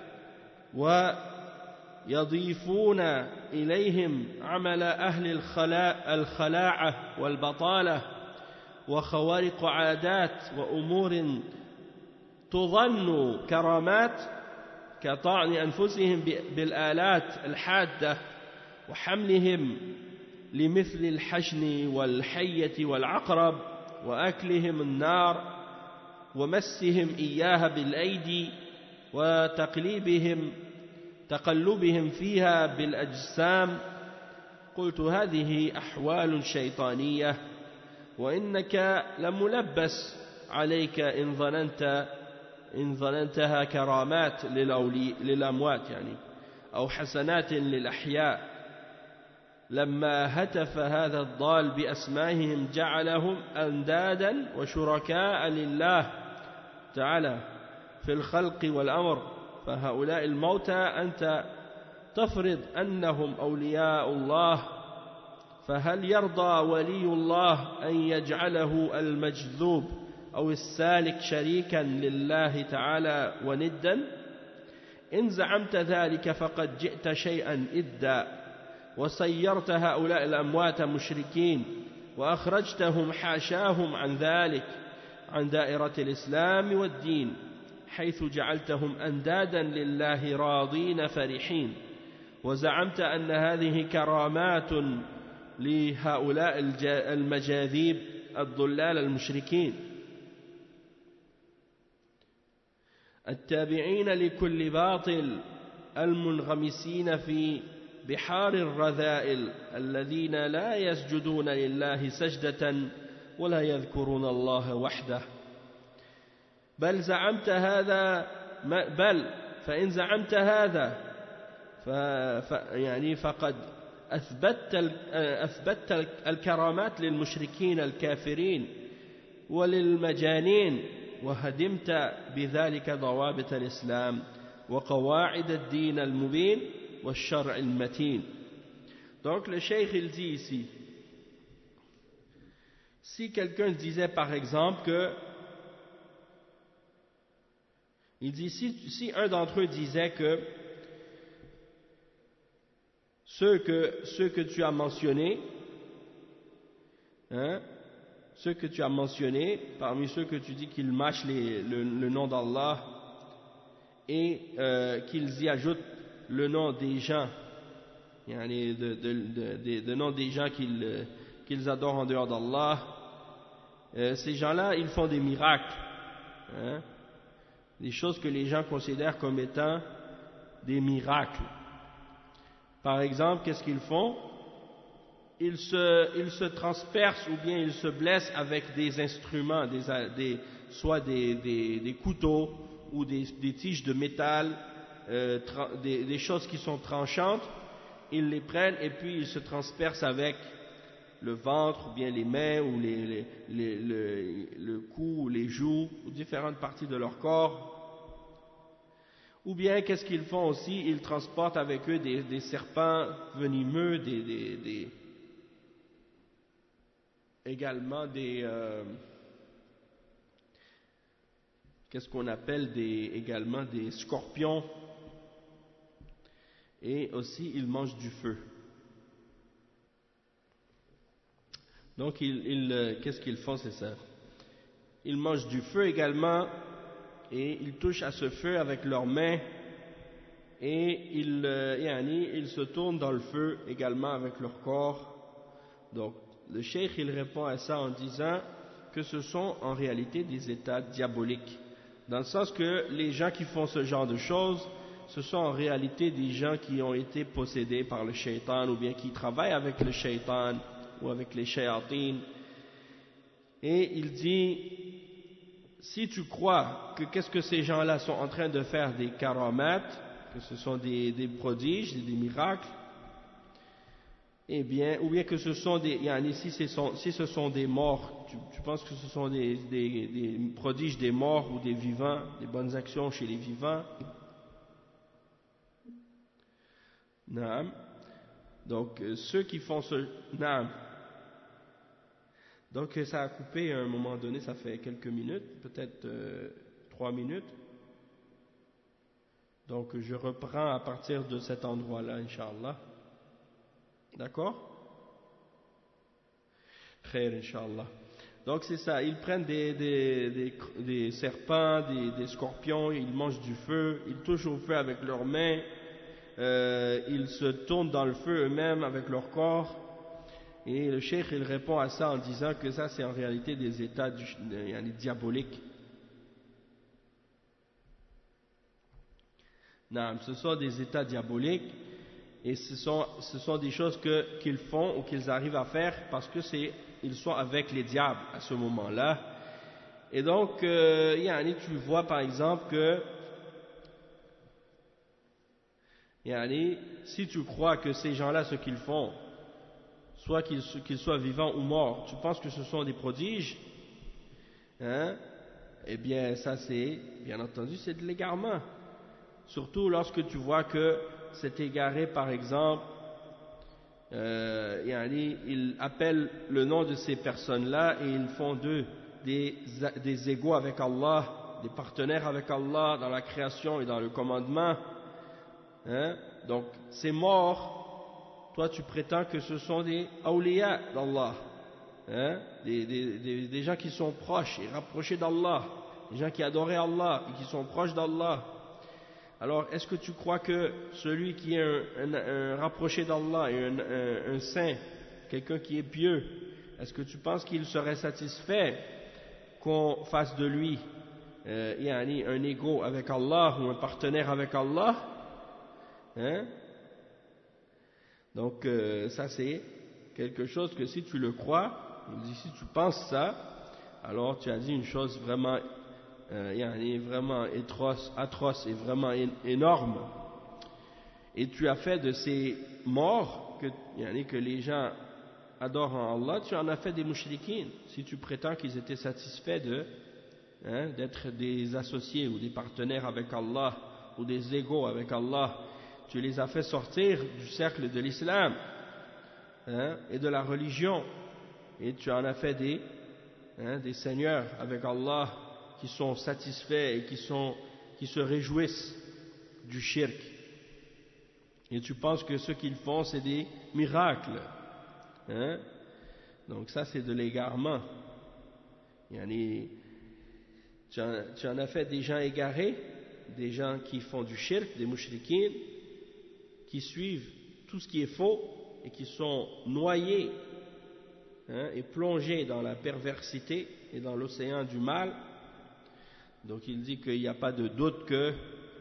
ويضيفون إليهم عمل أهل الخلاعة والبطالة وخوارق عادات وأمور تظن كرامات كطعن أنفسهم بالآلات الحادة وحملهم لمثل الحشن والحية والعقرب وأكلهم النار ومسهم إياها بالأيدي وتقلبهم فيها بالأجسام. قلت هذه أحوال شيطانية وإنك لملبس عليك إن ظننتها كرامات للأموات أو حسنات للأحياء. لما هتف هذا الضال بأسمائهم جعلهم أندادا وشركاء لله تعالى في الخلق والأمر. فهؤلاء الموتى أنت تفرض أنهم أولياء الله، فهل يرضى ولي الله أن يجعله المجذوب أو السالك شريكا لله تعالى وندا؟ إن زعمت ذلك فقد جئت شيئا إدا وصيرت هؤلاء الأموات مشركين وأخرجتهم حاشاهم عن ذلك عن دائرة الإسلام والدين، حيث جعلتهم أندادا لله راضين فرحين، وزعمت أن هذه كرامات لهؤلاء المجاذيب الضلال المشركين التابعين لكل باطل المنغمسين في بحار الرذائل الذين لا يسجدون لله سجدة ولا يذكرون الله وحده. بل فإن زعمت هذا فقد أثبتت الكرامات للمشركين الكافرين وللمجانين، وهدمت بذلك ضوابط الإسلام وقواعد الدين المبين والشرع المتين. Donc le cheikh il dit ici, si quelqu'un disait par exemple que, il dit si un d'entre eux disait que ceux que tu as mentionnés, ceux que tu as mentionnés, parmi ceux que tu dis qu'ils mâchent le nom d'Allah et qu'ils y ajoutent le nom des gens, le nom des gens qu'ils adorent en dehors d'Allah, ces gens-là, ils font des miracles, des choses que les gens considèrent comme étant des miracles. Par exemple, qu'est-ce qu'ils font? Ils se transpercent ou bien ils se blessent avec des instruments, soit des couteaux ou des tiges de métal, des choses qui sont tranchantes. Ils les prennent et puis ils se transpercent avec le ventre ou bien les mains ou le cou ou les joues ou différentes parties de leur corps. Ou bien qu'est-ce qu'ils font aussi? Ils transportent avec eux des serpents venimeux, également qu'est-ce qu'on appelle également des scorpions, et aussi ils mangent du feu. Donc qu'est-ce qu'ils font? C'est ça, ils mangent du feu également, et ils touchent à ce feu avec leurs mains, et ils se tournent dans le feu également avec leur corps. Donc le cheikh il répond à ça en disant que ce sont en réalité des états diaboliques, dans le sens que les gens qui font ce genre de choses, ce sont en réalité des gens qui ont été possédés par le shaitan, ou bien qui travaillent avec le shaitan ou avec les shayatines. Et il dit, si tu crois que qu'est-ce que ces gens-là sont en train de faire, des karamat, que ce sont des prodiges, des miracles, eh bien, ou bien que ce sont des, si ce sont des morts, tu penses que ce sont des prodiges des morts ou des vivants, des bonnes actions chez les vivants? Naam. Donc, ceux qui font ce... Naam. Donc, ça a coupé à un moment donné, ça fait quelques minutes, peut-être 3 minutes. Donc, je reprends à partir de cet endroit-là, Inch'Allah. D'accord? Khair, Inch'Allah. Donc, c'est ça, ils prennent des serpents, des scorpions, ils mangent du feu, ils touchent au feu avec leurs mains, ils se tournent dans le feu eux-mêmes avec leur corps. Et le cheikh il répond à ça en disant que ça c'est en réalité des états diaboliques. Non, ce sont des états diaboliques et ce sont des choses qu'ils font ou qu'ils arrivent à faire parce que ils sont avec les diables à ce moment-là. Et donc, tu vois par exemple que si tu crois que ces gens-là, ce qu'ils font, soit qu'ils soient vivants ou morts, tu penses que ce sont des prodiges, hein? Eh bien, ça c'est, bien entendu, c'est de l'égarement. Surtout lorsque tu vois que c'est égaré, par exemple, ils appellent le nom de ces personnes-là et ils font d'eux des égaux avec Allah, des partenaires avec Allah dans la création et dans le commandement. Hein? Donc, ces morts, toi tu prétends que ce sont des awliya d'Allah, hein? des gens qui sont proches et rapprochés d'Allah, des gens qui adoraient Allah et qui sont proches d'Allah. Alors, est-ce que tu crois que celui qui est un rapproché d'Allah et un saint, quelqu'un qui est pieux, est-ce que tu penses qu'il serait satisfait qu'on fasse de lui un égo avec Allah ou un partenaire avec Allah? Hein? Donc, ça c'est quelque chose que si tu le crois, il dit, si tu penses ça, alors tu as dit une chose vraiment vraiment atroce et vraiment énorme, et tu as fait de ces morts que les gens adorent en Allah, tu en as fait des mushrikines, si tu prétends qu'ils étaient satisfaits d'être des associés ou des partenaires avec Allah ou des égaux avec Allah. Tu les as fait sortir du cercle de l'islam et de la religion, et tu en as fait des seigneurs avec Allah qui sont satisfaits et qui se réjouissent du shirk. Et tu penses que ce qu'ils font, c'est des miracles. Hein? Donc ça, c'est de l'égarement. Tu en as fait des gens égarés, des gens qui font du shirk, des mushrikines, qui suivent tout ce qui est faux et qui sont noyés et plongés dans la perversité et dans l'océan du mal. Donc il dit qu'il n'y a pas de doute que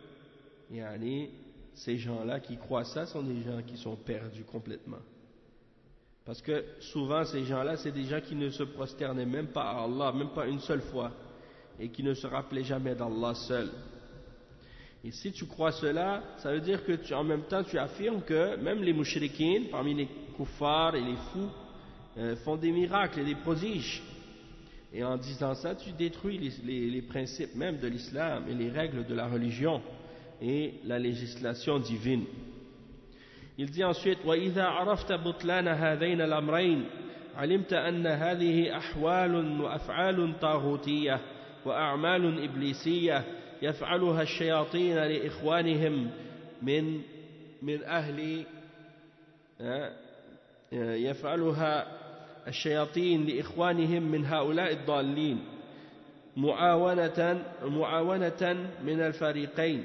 ces gens-là qui croient ça sont des gens qui sont perdus complètement. Parce que souvent ces gens-là, c'est des gens qui ne se prosternaient même pas à Allah, même pas une seule fois, et qui ne se rappelaient jamais d'Allah seul. Et si tu crois cela, ça veut dire que en même temps tu affirmes que même les mushrikines, parmi les kuffars et les fous, font des miracles et des prodiges. Et en disant ça, tu détruis les principes même de l'islam et les règles de la religion et la législation divine. Il dit ensuite: وَإِذَا عَرَفْتَ بُطْلَانَ هَذَيْنِ الْأَمْرَيْنِ عَلِمْتَ أَنَّ هَذِهِ أَحْوَالٌ وَأَفْعَالٌ طاغوتية وأعمال إبليسية يفعلها الشياطين لإخوانهم من أهل يفعلها الشياطين لإخوانهم من هؤلاء الضالين معاونة من الفريقين.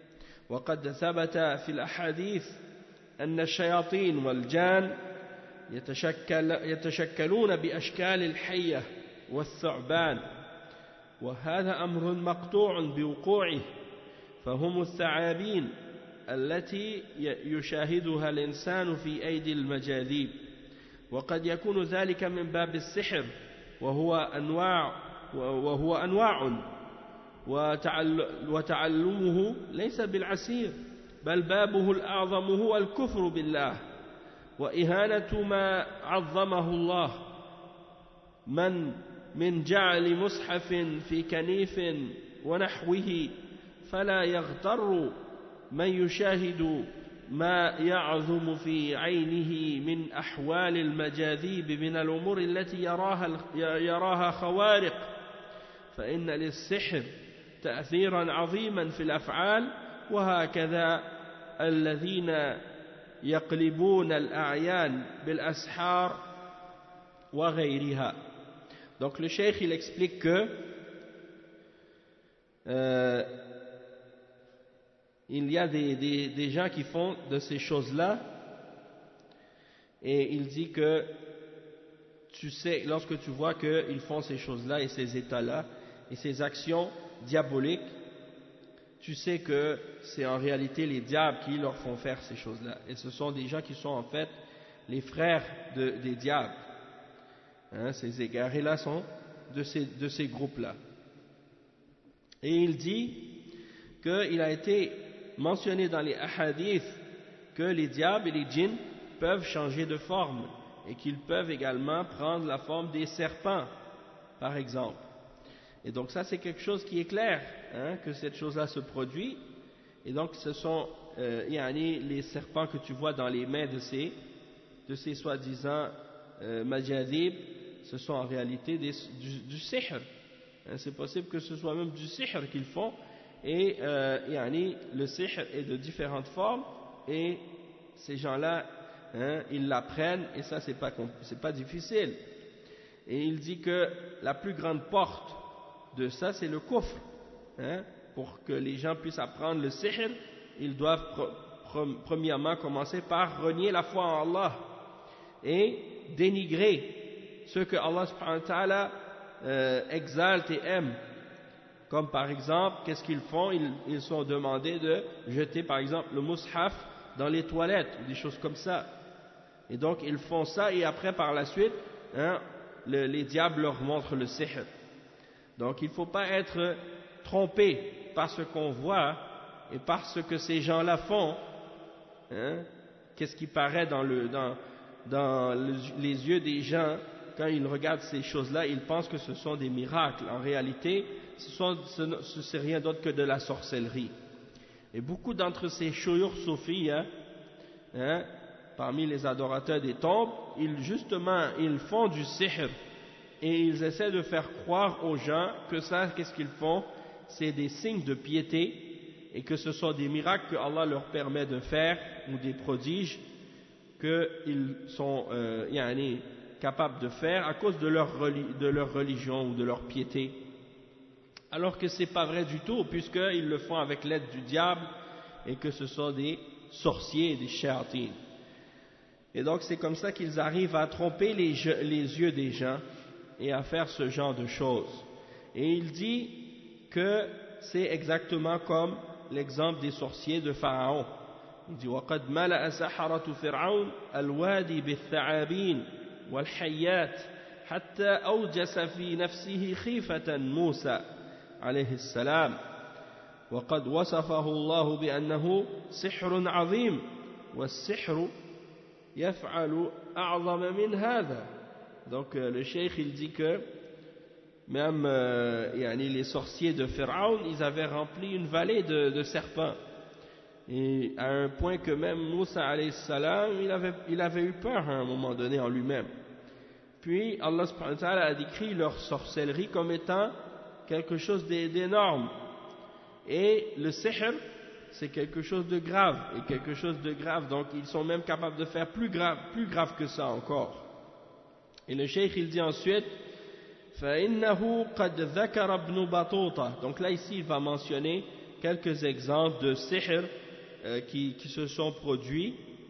وقد ثبت في الأحاديث أن الشياطين والجان يتشكلون بأشكال الحية والثعبان وهذا أمر مقطوع بوقوعه فهم الثعابين التي يشاهدها الإنسان في أيدي المجاذيب وقد يكون ذلك من باب السحر وهو أنواع وتعلمه ليس بالعسير بل بابه الأعظم هو الكفر بالله وإهانة ما عظمه الله من جعل مصحف في كنيف ونحوه فلا يغتر من يشاهد ما يعظم في عينه من أحوال المجاذيب من الأمور التي يراها خوارق فإن للسحر تأثيرا عظيما في الأفعال وهكذا الذين يقلبون الأعيان بالأسحار وغيرها. Donc le cheikh il explique que il y a des gens qui font de ces choses-là et il dit que tu sais, lorsque tu vois qu'ils font ces choses-là et ces états-là et ces actions diaboliques, tu sais que c'est en réalité les diables qui leur font faire ces choses-là. Et ce sont des gens qui sont en fait les frères des diables. Hein, ces égarés-là sont de ces groupes-là. Et il dit qu'il a été mentionné dans les hadiths que les diables et les djinns peuvent changer de forme et qu'ils peuvent également prendre la forme des serpents, par exemple. Et donc ça c'est quelque chose qui est clair, hein, que cette chose-là se produit. Et donc ce sont les serpents que tu vois dans les mains de ces soi-disant majadib, ce sont en réalité du sihr. Hein, c'est possible que ce soit même du sihr qu'ils font. Et le sihr est de différentes formes et ces gens-là, hein, ils l'apprennent et ça c'est pas difficile. Et il dit que la plus grande porte de ça c'est le kufr, hein. Pour que les gens puissent apprendre le sihr, ils doivent premièrement commencer par renier la foi en Allah et dénigrer ce que Allah subhanahu wa ta'ala exalte et aime. Comme par exemple, qu'est-ce qu'ils font? Ils sont demandés de jeter par exemple le mushaf dans les toilettes, ou des choses comme ça. Et donc ils font ça et après par la suite, hein, les diables leur montrent le sihr. Donc il ne faut pas être trompé par ce qu'on voit et par ce que ces gens-là font. Hein, qu'est-ce qui paraît dans les yeux des gens quand ils regardent ces choses-là, ils pensent que ce sont des miracles. En réalité, ce n'est rien d'autre que de la sorcellerie. Et beaucoup d'entre ces shuyukh soufis, hein, parmi les adorateurs des tombes, ils font du sihr et ils essaient de faire croire aux gens que ça, qu'est-ce qu'ils font? C'est des signes de piété et que ce sont des miracles que Allah leur permet de faire ou des prodiges qu'ils sont capables de faire à cause de leur religion ou de leur piété. Alors que ce n'est pas vrai du tout, puisqu'ils le font avec l'aide du diable et que ce sont des sorciers, des shayatin. Et donc c'est comme ça qu'ils arrivent à tromper les yeux des gens et à faire ce genre de choses. Et il dit que c'est exactement comme l'exemple des sorciers de Pharaon. Il dit وَقَدْ مَلَأَ سَحَرَةُ فِرْعَوْنَ الْوَادِي بِالثَّعَابِينَ وَالْحَيَّاتِ حَتَّى أَوْجَسَ فِي نَفْسِهِ خِيفَةً مُوسَى عليه السلام وقد وصفه الله بأنه سحر عظيم والسحر يفعل أعظم من هذا. Donc le cheikh il dit que même les sorciers de Pharaon, ils avaient rempli une vallée de serpents, et à un point que même Moussa alayhi salam il avait eu peur à un moment donné en lui-même. Puis Allah subhanahu wa ta'ala a décrit leur sorcellerie comme étant quelque chose d'énorme, et le sihr c'est quelque chose de grave, donc ils sont même capables de faire plus grave que ça encore. Et le cheikh il dit ensuite فإنه قد ذكر ابن بطوطة. Donc là ici il va mentionner quelques exemples de sihr qui se sont produits,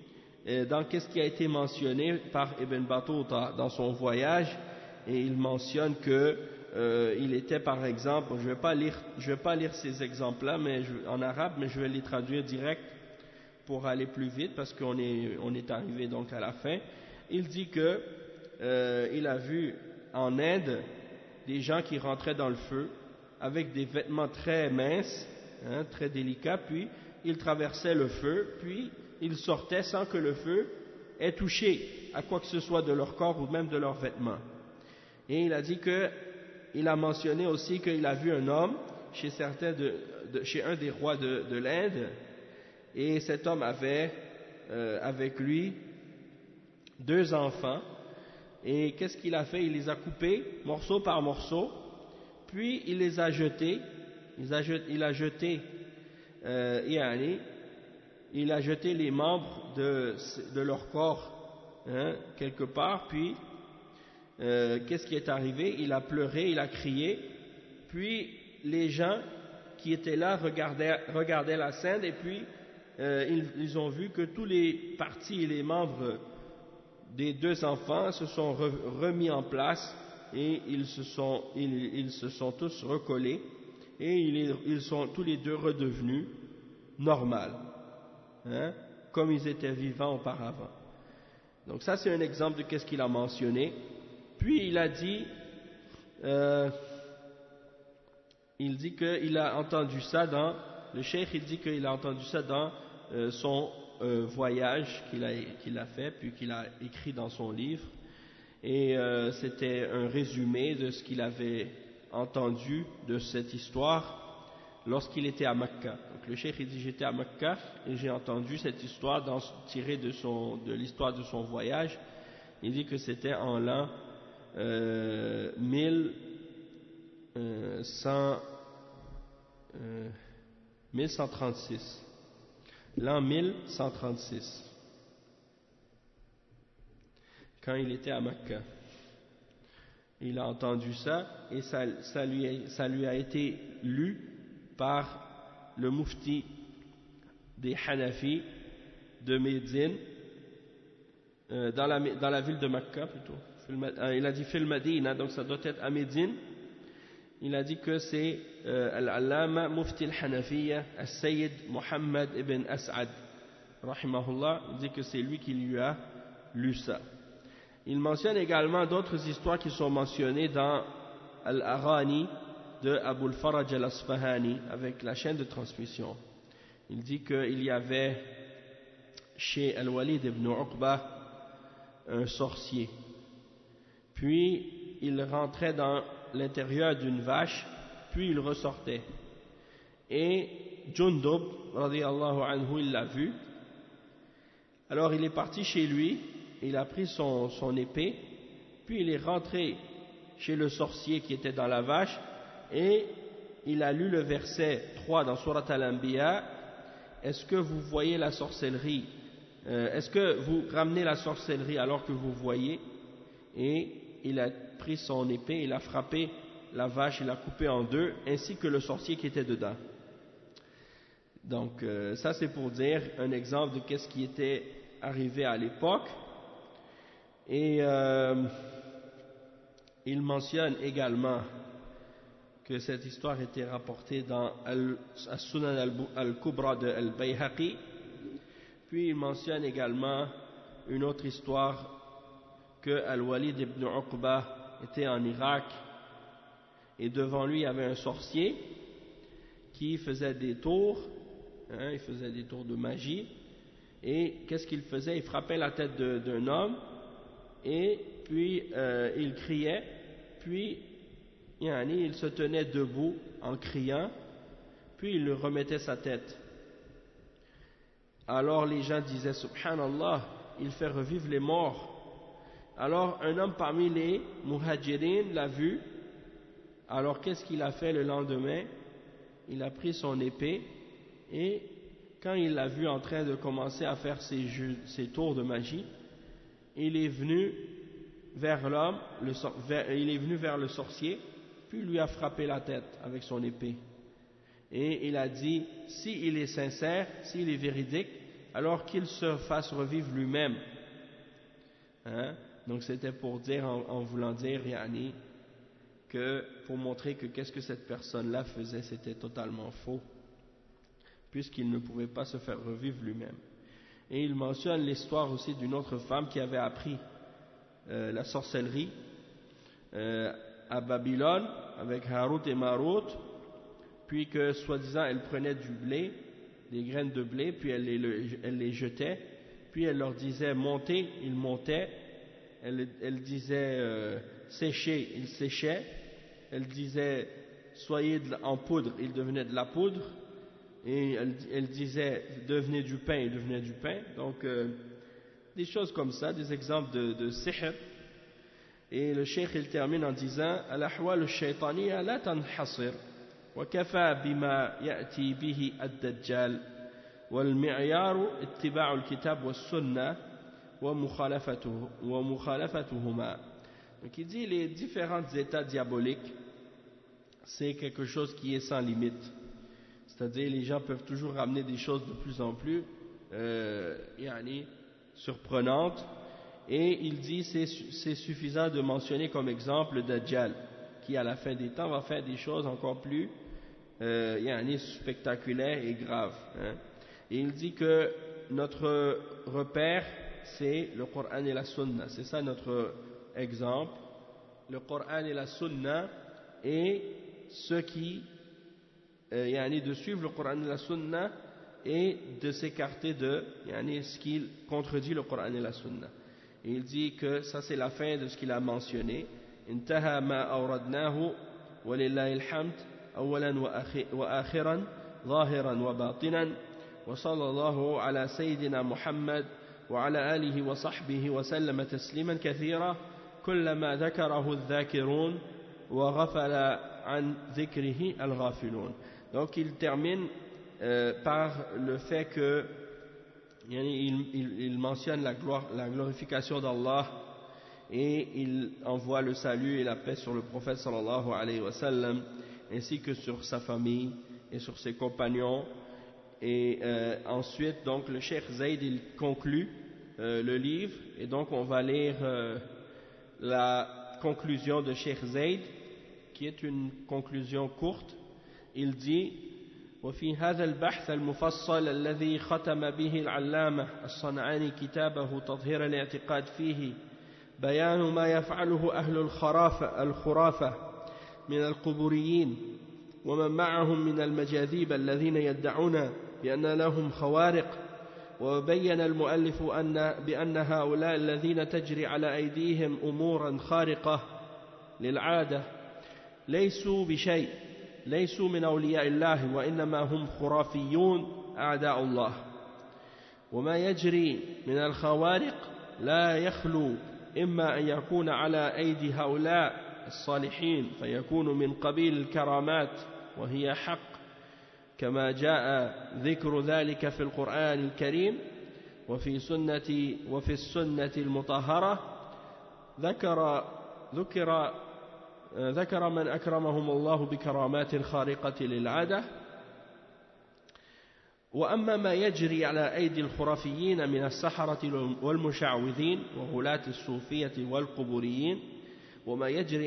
dans qu'est-ce qui a été mentionné par Ibn Battuta dans son voyage, et il mentionne que il était par exemple, je vais pas lire ces exemples-là en arabe, mais je vais les traduire direct pour aller plus vite parce qu'on est arrivé donc à la fin. Il dit que il a vu en Inde des gens qui rentraient dans le feu avec des vêtements très minces, très délicats, puis ils traversaient le feu, puis ils sortaient sans que le feu ait touché à quoi que ce soit de leur corps ou même de leurs vêtements. Et il a dit que, il a mentionné aussi qu'il a vu un homme chez chez un des rois de l'Inde, et cet homme avait avec lui 2 enfants, et qu'est-ce qu'il a fait? Il les a coupés morceau par morceau, puis il les a jetés, il a jeté les membres de leur corps quelque part, puis qu'est-ce qui est arrivé? Il a pleuré, il a crié, puis les gens qui étaient là regardaient la scène, et puis ils ont vu que tous les parties et les membres des 2 enfants se sont remis en place, et ils se sont tous recollés, et ils sont tous les 2 redevenus normaux, comme ils étaient vivants auparavant. Donc ça, c'est un exemple de qu'est-ce qu'il a mentionné. Puis il a dit, il dit qu'il a entendu ça le cheikh il dit qu'il a entendu ça dans son voyage qu'il a fait, puis qu'il a écrit dans son livre, et c'était un résumé de ce qu'il avait entendu de cette histoire lorsqu'il était à Mecca. Donc le cheikh il dit, j'étais à Mecca et j'ai entendu cette histoire tirée de l'histoire de son voyage. Il dit que c'était en l'an 1136. L'an 1136, quand il était à Mecca. Il a entendu ça, et ça lui a été lu par le mufti des Hanafi de Médine, dans la ville de Mecca plutôt. Il a dit Fil Madina, donc ça doit être à Médine. Il a dit que c'est Al-Allama Mufti al-Hanafiya Al-Sayyid Muhammad ibn As'ad rahimahullah. Il dit que c'est lui qui lui a lu ça. Il mentionne également d'autres histoires qui sont mentionnées dans Al-Arani de Abu al-Faraj al-Asfahani avec la chaîne de transmission. Il dit qu'il y avait chez Al-Walid ibn Uqba un sorcier. Puis il rentrait dans l'intérieur d'une vache, puis il ressortait. Et Jundub, radiyallahu anhu, il l'a vu. Alors il est parti chez lui, il a pris son épée, puis il est rentré chez le sorcier qui était dans la vache, et il a lu le verset 3 dans Surat Al-Anbiya. Est-ce que vous voyez la sorcellerie? Est-ce que vous ramenez la sorcellerie alors que vous voyez? Et il a pris son épée, il a frappé la vache, il l'a coupée en 2, ainsi que le sorcier qui était dedans. Donc ça c'est pour dire un exemple de qu'est-ce qui était arrivé à l'époque. Et il mentionne également que cette histoire était rapportée dans As-Sunan al-Kubra de Al-Bayhaqi. Puis il mentionne également une autre histoire, que Al-Walid ibn Uqba était en Irak, et devant lui il y avait un sorcier qui faisait des tours, il faisait des tours de magie, et qu'est-ce qu'il faisait? Il frappait la tête d'un homme, et puis il criait, puis il se tenait debout en criant, puis il lui remettait sa tête. Alors les gens disaient Subhanallah, il fait revivre les morts. Alors un homme parmi les Muhajirin l'a vu. Alors qu'est-ce qu'il a fait le lendemain? Il a pris son épée, et quand il l'a vu en train de commencer à faire ses tours de magie, il est venu vers l'homme, il est venu vers le sorcier, puis lui a frappé la tête avec son épée. Et il a dit, s'il est sincère, s'il est véridique, alors qu'il se fasse revivre lui-même. Hein? Donc c'était pour dire, en voulant dire, yani, que pour montrer que qu'est-ce que cette personne-là faisait, c'était totalement faux, puisqu'il ne pouvait pas se faire revivre lui-même. Et il mentionne l'histoire aussi d'une autre femme qui avait appris la sorcellerie à Babylone avec Harut et Marut, puis que soi-disant elle prenait du blé, des graines de blé, puis elle les jetait, puis elle leur disait montez, ils montaient, elle disait séchez, ils séchaient, elle disait soyez en poudre, ils devenaient de la poudre, et elle disait devenez du pain, ils devenaient du pain. Donc des choses comme ça, des exemples de sihr. Et le cheikh il termine en disant al-ahwal al-shaytaniyya la tanhasir wa kafa bima ya'ti bihi ad-dajjal wal mi'yar ittiba'u al-kitab was-sunnah wa mukhalafatuhuma. Donc il dit les différents états diaboliques, c'est quelque chose qui est sans limite. C'est-à-dire les gens peuvent toujours ramener des choses de plus en plus surprenantes. Et il dit c'est suffisant de mentionner comme exemple le Dajjal, qui à la fin des temps va faire des choses encore plus spectaculaires et graves. Hein. Et il dit que notre repère, c'est le Coran et la Sunna. C'est ça notre exemple. Le Coran et la Sunna, et ceux qui de suivre le Coran et la Sunna et de s'écarter de ce qui contredit le Coran et la Sunna. Et il dit que ça c'est la fin de ce qu'il a mentionné. Intaha ma awradnahu walillahi alhamd awalan wa akhiran zahiran wa batinan wa sallallahu ala sayyidina Muhammad wa ala alihi wa sahbihi wa sallama tasliman kathira kullama dhakarahu adh-dhakirun wa ghafala an dhikrihi al-ghafilun. Donc il termine par le fait que il mentionne la glorification d'Allah, et il envoie le salut et la paix sur le prophète sallallahu alayhi wa sallam, ainsi que sur sa famille et sur ses compagnons. Et ensuite donc le Cheikh Zayd il conclut le livre, et donc on va lire la conclusion de Cheikh Zayd, qui est une conclusion courte. Il dit وفي هذا البحث المفصل الذي ختم به العلامة الصنعاني كتابه تطهير الاعتقاد فيه بيان ما يفعله أهل الخرافة من القبوريين ومن معهم من المجاذيب الذين يدعون بأن لهم خوارق. وبين المؤلف بأن هؤلاء الذين تجري على أيديهم أمورا خارقة للعادة ليسوا بشيء، ليسوا من أولياء الله، وإنما هم خرافيون أعداء الله. وما يجري من الخوارق لا يخلو إما أن يكون على أيدي هؤلاء الصالحين فيكون من قبيل الكرامات وهي حق، كما جاء ذكر ذلك في القرآن الكريم وفي السنة المطهرة. ذكر من أكرمهم الله بكرامات خارقة للعادة. وأما ما يجري على أيدي الخرافيين من السحرة والمشعوذين وغلاة الصوفية والقبوريين، وما يجري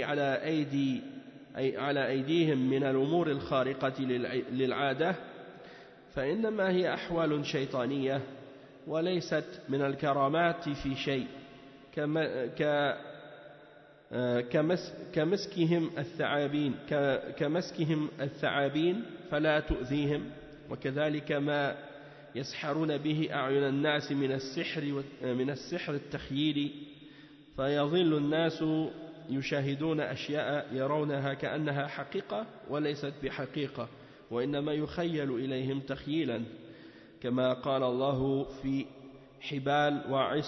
على أيديهم من الأمور الخارقة للعادة، فإنما هي أحوال شيطانية وليست من الكرامات في شيء، كمسكهم الثعابين فلا تؤذيهم، وكذلك ما يسحرون به أعين الناس من السحر التخييلي، فيظل الناس يشاهدون أشياء يرونها كأنها حقيقة وليست بحقيقة، وإنما يخيل إليهم تخييلا، كما قال الله في حبال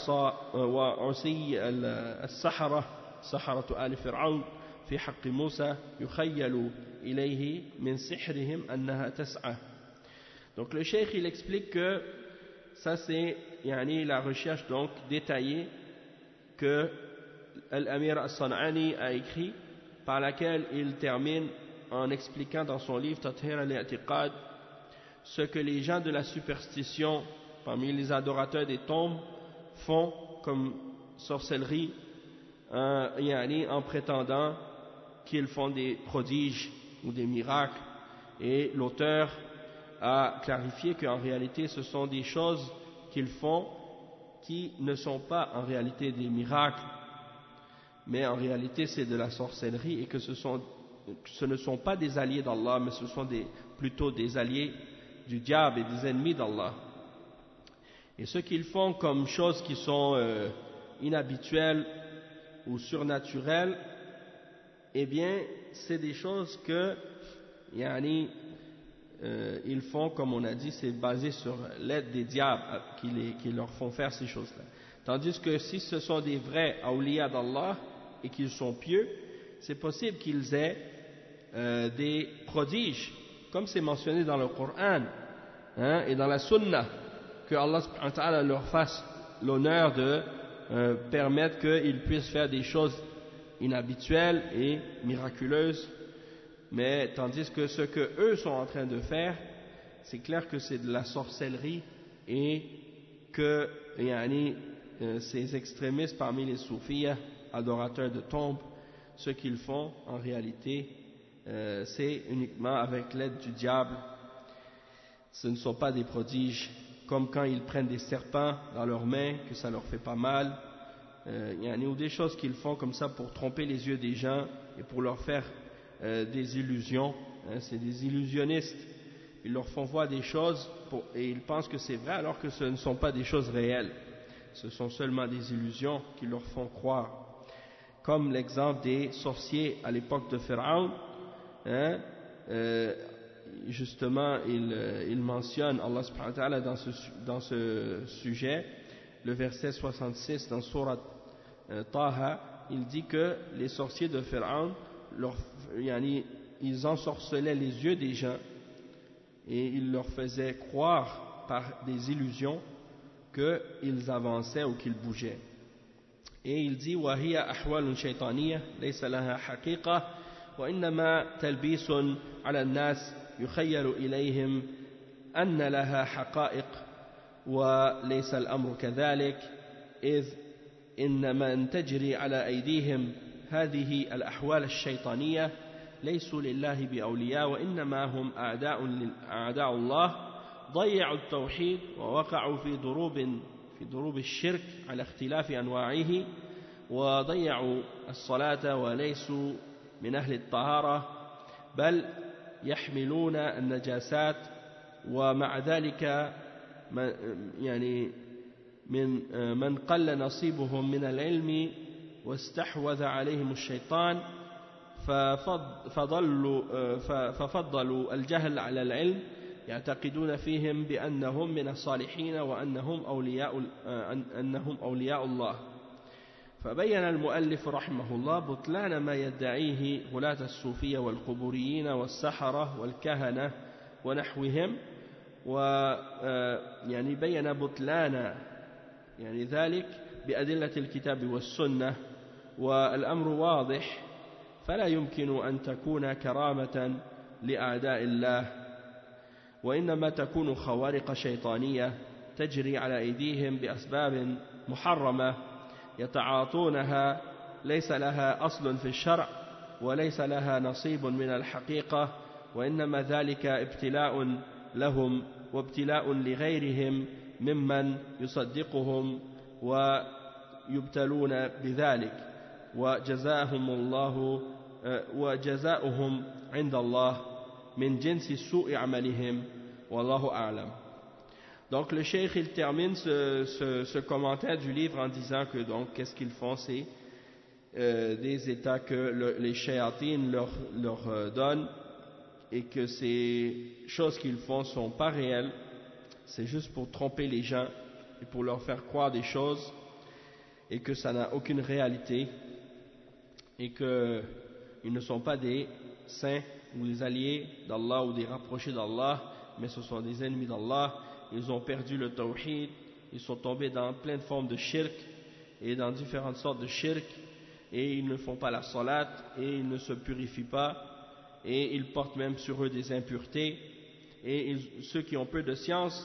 وعصي سحرة آل فرعون في حق موسى يخيل إليه من سحرهم أنها تسعى. Donc le cheikh il explique que ça c'est la recherche donc détaillée que Al-Amir As-San'ani a écrit, par laquelle il termine en expliquant dans son livre Tathhir al-I'tiqad ce que les gens de la superstition parmi les adorateurs des tombes font comme sorcellerie en prétendant qu'ils font des prodiges ou des miracles, et l'auteur a clarifié qu'en réalité ce sont des choses qu'ils font qui ne sont pas en réalité des miracles, mais en réalité c'est de la sorcellerie, et que ce ne sont pas des alliés d'Allah, mais ce sont plutôt des alliés du diable et des ennemis d'Allah. Et ce qu'ils font comme choses qui sont inhabituelles ou surnaturelles, eh bien c'est des choses que ils font, comme on a dit, c'est basé sur l'aide des diables qui leur font faire ces choses-là. Tandis que si ce sont des vrais awliya d'Allah et qu'ils sont pieux, c'est possible qu'ils aient des prodiges, comme c'est mentionné dans le Coran et dans la Sunna, que Allah subhanahu wa ta'ala leur fasse l'honneur de permettre qu'ils puissent faire des choses inhabituelles et miraculeuses. Mais tandis que ce que eux sont en train de faire, c'est clair que c'est de la sorcellerie, et que ces extrémistes parmi les soufis, adorateurs de tombes, ce qu'ils font en réalité, c'est uniquement avec l'aide du diable. Ce ne sont pas des prodiges, comme quand ils prennent des serpents dans leurs mains, que ça leur fait pas mal, ou des choses qu'ils font comme ça pour tromper les yeux des gens et pour leur faire des illusions. C'est des illusionnistes. Ils leur font voir des choses et ils pensent que c'est vrai, alors que ce ne sont pas des choses réelles. Ce sont seulement des illusions qui leur font croire. Comme l'exemple des sorciers à l'époque de Pharaon. Justement, il mentionne Allah subhanahu wa ta'ala dans ce sujet, le verset 66 dans Surat Taha, il dit que les sorciers de Pharaon, ils ensorcelaient les yeux des gens et ils leur faisaient croire par des illusions qu'ils avançaient ou qu'ils bougeaient. Et il dit وَهِيَ أَحْوَالٌ شَيْطَانِيَّةٌ لَيْسَ لَهَا حَقِيقَةٌ وَإِنَّمَا تَلْبِيسٌ عَلَى النَّاسِ يُخَيَّلُ إِلَيْهِمْ أَنَّ لَهَا حَقَائِقٌ وليس الأمر كذلك إذ إن من تجري على أيديهم هذه الأحوال الشيطانية ليسوا لله بأولياء وإنما هم أعداء الله ضيعوا التوحيد ووقعوا في ضروب الشرك على اختلاف أنواعه وضيعوا الصلاة وليسوا من أهل الطهارة بل يحملون النجاسات ومع ذلك من قل نصيبهم من العلم واستحوذ عليهم الشيطان ففضلوا الجهل على العلم يعتقدون فيهم بأنهم من الصالحين وأنهم أولياء الله. فبين المؤلف رحمه الله بطلان ما يدعيه غلاة الصوفية والقبوريين والسحرة والكهنة ونحوهم، بين بطلان ذلك بأدلة الكتاب والسنة، والأمر واضح، فلا يمكن أن تكون كرامة لأعداء الله، وإنما تكون خوارق شيطانية تجري على أيديهم بأسباب محرمة يتعاطونها ليس لها أصل في الشرع وليس لها نصيب من الحقيقة، وإنما ذلك ابتلاء لهم وابتلاء لغيرهم ممن يصدقهم ويبتلون بذلك، وجزاؤهم عند الله من جنس سوء عملهم والله أعلم. Donc le cheikh il termine ce commentaire du livre en disant que donc qu'est-ce qu'ils font, c'est des états que les shayatines leur donnent, et que ces choses qu'ils font sont pas réelles, c'est juste pour tromper les gens et pour leur faire croire des choses, et que ça n'a aucune réalité, et qu'ils ne sont pas des saints ou des alliés d'Allah ou des rapprochés d'Allah, mais ce sont des ennemis d'Allah. Ils ont perdu le tawhid, ils sont tombés dans plein de formes de shirk et dans différentes sortes de shirk, et ils ne font pas la salat, et ils ne se purifient pas, et ils portent même sur eux des impuretés, et ceux qui ont peu de science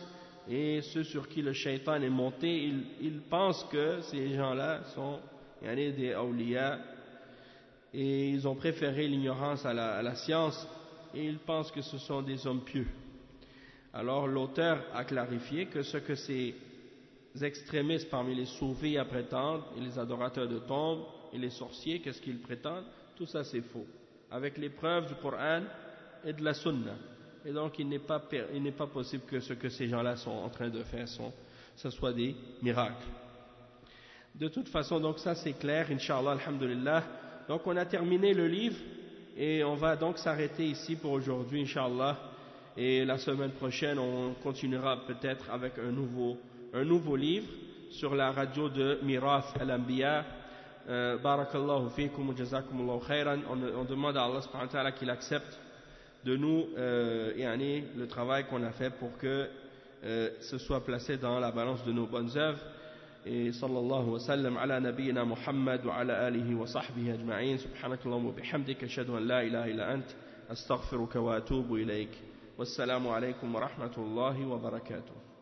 et ceux sur qui le shaitan est monté, ils pensent que ces gens-là sont des awliya, et ils ont préféré l'ignorance à la science, et ils pensent que ce sont des hommes pieux. Alors l'auteur a clarifié que ce que ces extrémistes parmi les soufis prétendent, et les adorateurs de tombes, et les sorciers, qu'est-ce qu'ils prétendent? Tout ça c'est faux, avec les preuves du Coran et de la Sunna. Et donc il n'est pas possible que ce que ces gens-là sont en train de faire, ce soit des miracles. De toute façon, donc ça c'est clair, Inch'Allah, alhamdulillah. Donc on a terminé le livre, et on va donc s'arrêter ici pour aujourd'hui, Inch'Allah. Et la semaine prochaine, on continuera peut-être avec un nouveau livre sur la radio de Mirath al-Anbiya. Barakallahu fikum wa jazakumullahu khairan. On demande à Allah subhanahu wa ta'ala qu'il accepte de nous le travail qu'on a fait pour que ce soit placé dans la balance de nos bonnes œuvres. Et sallallahu wa sallam ala nabiyyina Muhammad wa ala alihi wa sahbihi ajma'in. Subhanakallahumma wa bihamdika ashhadu an la ilaha illa ant astaghfiruka wa atubu ilayk. Wassalamu alaykum wa rahmatullahi wa barakatuh.